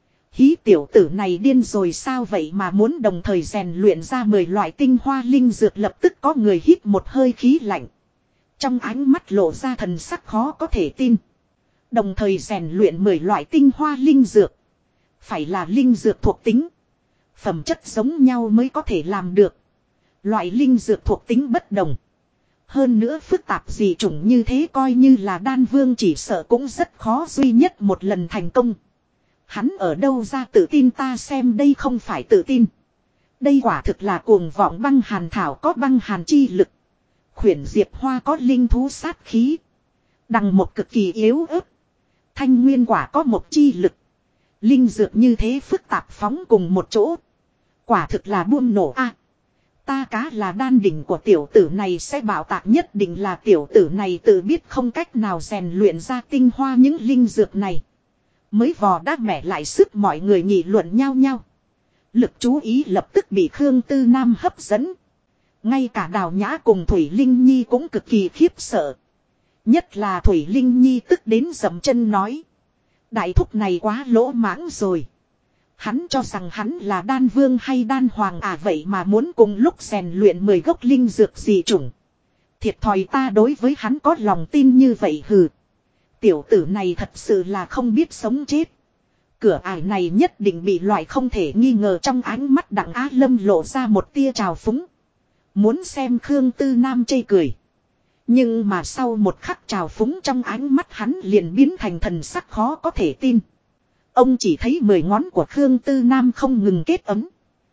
Hí tiểu tử này điên rồi sao vậy mà muốn đồng thời rèn luyện ra 10 loại tinh hoa linh dược, lập tức có người hít một hơi khí lạnh. Trong ánh mắt lộ ra thần sắc khó có thể tin. Đồng thời rèn luyện 10 loại tinh hoa linh dược. Phải là linh dược thuộc tính. Phẩm chất giống nhau mới có thể làm được. Loại linh dược thuộc tính bất đồng. Hơn nữa phức tạp dị chủng như thế coi như là đan vương chỉ sợ cũng rất khó duy nhất một lần thành công. Hắn ở đâu ra tự tin, ta xem đây không phải tự tin. Đây quả thực là cuồng vọng. Băng hàn thảo có băng hàn chi lực. Khuyển diệp hoa có linh thú sát khí. Đằng một cực kỳ yếu ớt. Thanh nguyên quả có một chi lực. Linh dược như thế phức tạp phóng cùng một chỗ. Quả thực là buông nổ a. Ta cá là đan đỉnh của tiểu tử này sẽ bảo tạc, nhất định là tiểu tử này tự biết không cách nào rèn luyện ra tinh hoa những linh dược này. Mới vò đá mẻ lại sức, mọi người nghị luận nhau nhau. Lực chú ý lập tức bị Khương Tư Nam hấp dẫn. Ngay cả Đào Nhã cùng Thủy Linh Nhi cũng cực kỳ khiếp sợ. Nhất là Thủy Linh Nhi tức đến dậm chân nói. Đại thúc này quá lỗ mãng rồi. Hắn cho rằng hắn là đan vương hay đan hoàng à, vậy mà muốn cùng lúc rèn luyện 10 gốc linh dược dị chủng. Thiệt thòi ta đối với hắn có lòng tin như vậy hừ. Tiểu tử này thật sự là không biết sống chết. Cửa ải này nhất định bị loại, không thể nghi ngờ. Trong ánh mắt Đặng Á Lâm lộ ra một tia trào phúng. Muốn xem Khương Tư Nam chê cười. Nhưng mà sau một khắc trào phúng trong ánh mắt hắn liền biến thành thần sắc khó có thể tin. Ông chỉ thấy 10 ngón của Khương Tư Nam không ngừng kết ấm.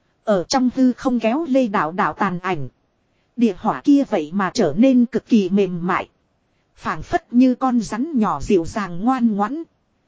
Ở trong hư không kéo lê đạo đạo tàn ảnh. Địa hỏa kia vậy mà trở nên cực kỳ mềm mại. Phảng phất như con rắn nhỏ dịu dàng ngoan ngoãn.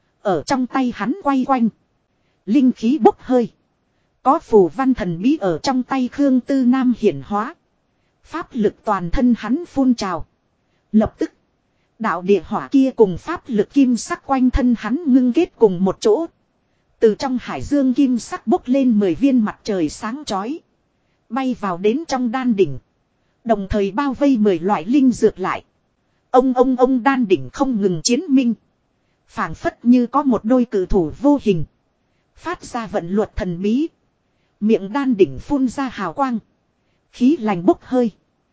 Ở trong tay hắn quay quanh. Linh khí bốc hơi. Có phù văn thần bí ở trong tay Khương Tư Nam hiển hóa. Pháp lực toàn thân hắn phun trào. Lập tức. Đạo địa hỏa kia cùng pháp lực kim sắc quanh thân hắn ngưng kết cùng một chỗ. Từ trong hải dương kim sắc bốc lên 10 viên mặt trời sáng chói. Bay vào đến trong đan đỉnh. Đồng thời bao vây 10 loại linh dược lại. Ông đan đỉnh không ngừng chiến minh. Phảng phất như có một đôi cử thủ vô hình. Phát ra vận luật thần bí. Miệng đan đỉnh phun ra hào quang. Khí lành bốc hơi.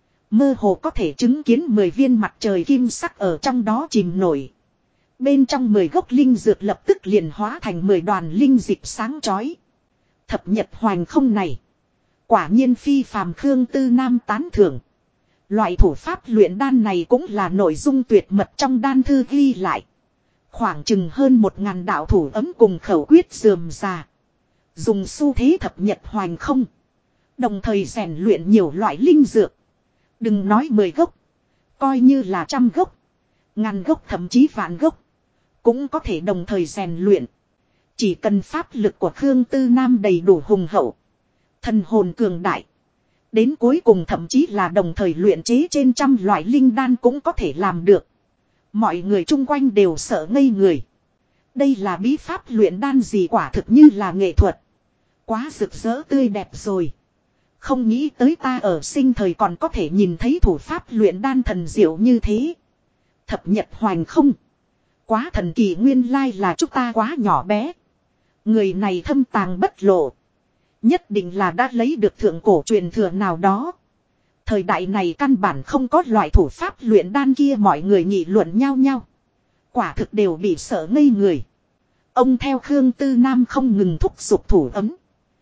Mơ hồ có thể chứng kiến 10 viên mặt trời kim sắc ở trong đó chìm nổi. Bên trong 10 gốc linh dược lập tức liền hóa thành 10 đoàn linh dịch sáng chói. Thập nhật hoành không này. Quả nhiên phi phàm, Khương Tư Nam tán thưởng. Loại thủ pháp luyện đan này cũng là nội dung tuyệt mật trong đan thư ghi lại. Khoảng chừng hơn 1000 đạo thủ ấm cùng khẩu quyết rườm rà. Dùng xu thế thập nhật hoành không. Đồng thời rèn luyện nhiều loại linh dược. Đừng nói 10 gốc. Coi như là 100 gốc. 1000 gốc thậm chí vạn gốc. Cũng có thể đồng thời rèn luyện. Chỉ cần pháp lực của Khương Tư Nam đầy đủ hùng hậu. Thần hồn cường đại. Đến cuối cùng thậm chí là đồng thời luyện chế trên 100 loại linh đan cũng có thể làm được. Mọi người chung quanh đều sợ ngây người. Đây là bí pháp luyện đan gì, quả thực như là nghệ thuật. Quá rực rỡ tươi đẹp rồi. Không nghĩ tới ta ở sinh thời còn có thể nhìn thấy thủ pháp luyện đan thần diệu như thế. Thập nhật hoành không. Quá thần kỳ, nguyên lai là chúng ta quá nhỏ bé. Người này thâm tàng bất lộ. Nhất định là đã lấy được thượng cổ truyền thừa nào đó. Thời đại này căn bản không có loại thủ pháp luyện đan kia, mọi người nghị luận nhau nhau. Quả thực đều bị sợ ngây người. Ông theo Khương Tư Nam không ngừng thúc giục thủ ấm.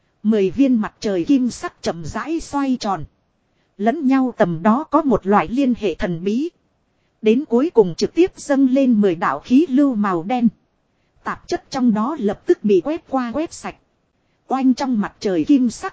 10 viên mặt trời kim sắc chậm rãi xoay tròn. Lẫn nhau tầm đó có một loại liên hệ thần bí. Đến cuối cùng trực tiếp dâng lên 10 đạo khí lưu màu đen. Tạp chất trong đó lập tức bị quét qua quét sạch. Oanh trong mặt trời kim sắc.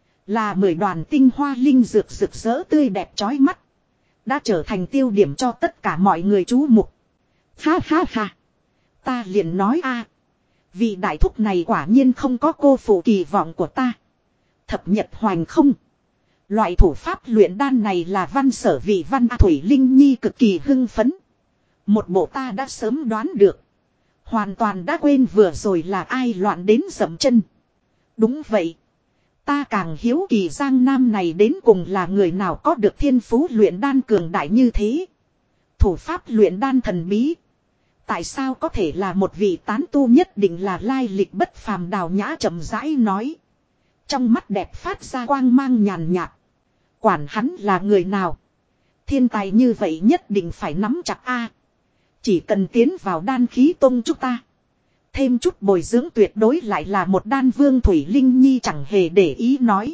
Là 10 đoàn tinh hoa linh dược rực rỡ tươi đẹp chói mắt. Đã trở thành tiêu điểm cho tất cả mọi người chú mục. Ha ha ha. Ta liền nói a, vị đại thúc này quả nhiên không có cô phụ kỳ vọng của ta. Thập nhật hoành không. Loại thủ pháp luyện đan này là văn sở vị văn A. Thủy Linh Nhi cực kỳ hưng phấn. Một bộ ta đã sớm đoán được. Hoàn toàn đã quên vừa rồi là ai loạn đến dậm chân. Đúng vậy. Ta càng hiếu kỳ Giang Nam này đến cùng là người nào có được thiên phú luyện đan cường đại như thế. Thủ pháp luyện đan thần bí. Tại sao có thể là một vị tán tu nhất định là lai lịch bất phàm Đào Nhã chậm rãi nói. Trong mắt đẹp phát ra quang mang nhàn nhạt. Quản hắn là người nào. Thiên tài như vậy nhất định phải nắm chặt a. Chỉ cần tiến vào đan khí tông chúng ta. Thêm chút bồi dưỡng tuyệt đối lại là một đan vương Thủy Linh Nhi chẳng hề để ý nói.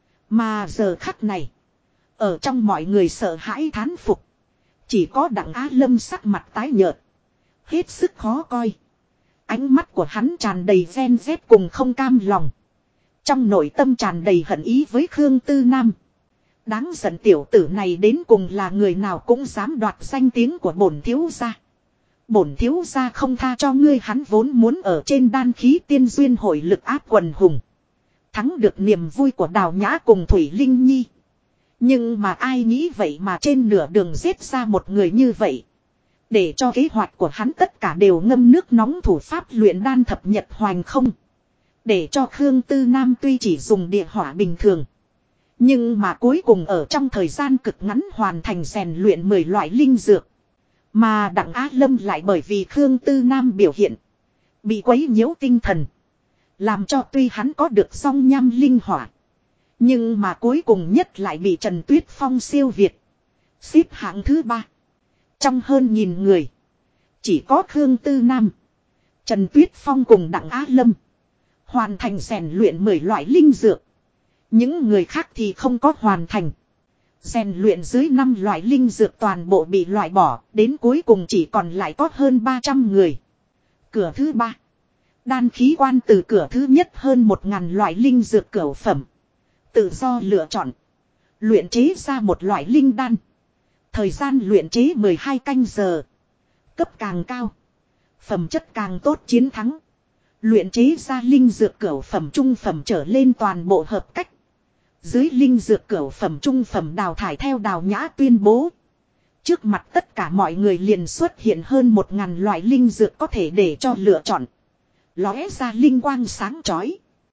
Mà giờ khắc này. Ở trong mọi người sợ hãi thán phục. Chỉ có Đặng Á Lâm sắc mặt tái nhợt. Hết sức khó coi. Ánh mắt của hắn tràn đầy ghen ghét cùng không cam lòng. Trong nội tâm tràn đầy hận ý với Khương Tư Nam. Đáng giận tiểu tử này đến cùng là người nào cũng dám đoạt danh tiếng của bổn thiếu gia. Bổn thiếu gia không tha cho ngươi, hắn vốn muốn ở trên đan khí tiên duyên hội lực áp quần hùng. Thắng được niềm vui của Đào Nhã cùng Thủy Linh Nhi. Nhưng mà ai nghĩ vậy mà trên nửa đường giết ra một người như vậy. Để cho kế hoạch của hắn tất cả đều ngâm nước nóng thủ pháp luyện đan thập nhật hoành không. Để cho Khương Tư Nam tuy chỉ dùng địa hỏa bình thường. Nhưng mà cuối cùng ở trong thời gian cực ngắn hoàn thành rèn luyện 10 loại linh dược. Mà Đặng Á Lâm lại bởi vì Khương Tư Nam biểu hiện. Bị quấy nhiễu tinh thần. Làm cho tuy hắn có được song nham linh hỏa. Nhưng mà cuối cùng nhất lại bị Trần Tuyết Phong siêu việt. Xếp hạng thứ 3. Trong hơn 1000 người. Chỉ có Khương Tư Nam. Trần Tuyết Phong cùng Đặng Á Lâm. Hoàn thành rèn luyện 10 loại linh dược. Những người khác thì không có hoàn thành. Rèn luyện dưới 5 loại linh dược toàn bộ bị loại bỏ. Đến cuối cùng chỉ còn lại có hơn 300 người. Cửa thứ 3. Đan khí quan từ cửa thứ nhất hơn 1000 loại linh dược cửu phẩm. Tự do lựa chọn. Luyện chế ra một loại linh đan. Thời gian luyện chế 12 canh giờ. Cấp càng cao. Phẩm chất càng tốt chiến thắng. Luyện chế ra linh dược cửu phẩm trung phẩm trở lên toàn bộ hợp cách. Dưới linh dược cửu phẩm trung phẩm đào thải theo Đào Nhã tuyên bố. Trước mặt tất cả mọi người liền xuất hiện hơn 1000 loại linh dược có thể để cho lựa chọn. Lóe ra linh quang sáng chói.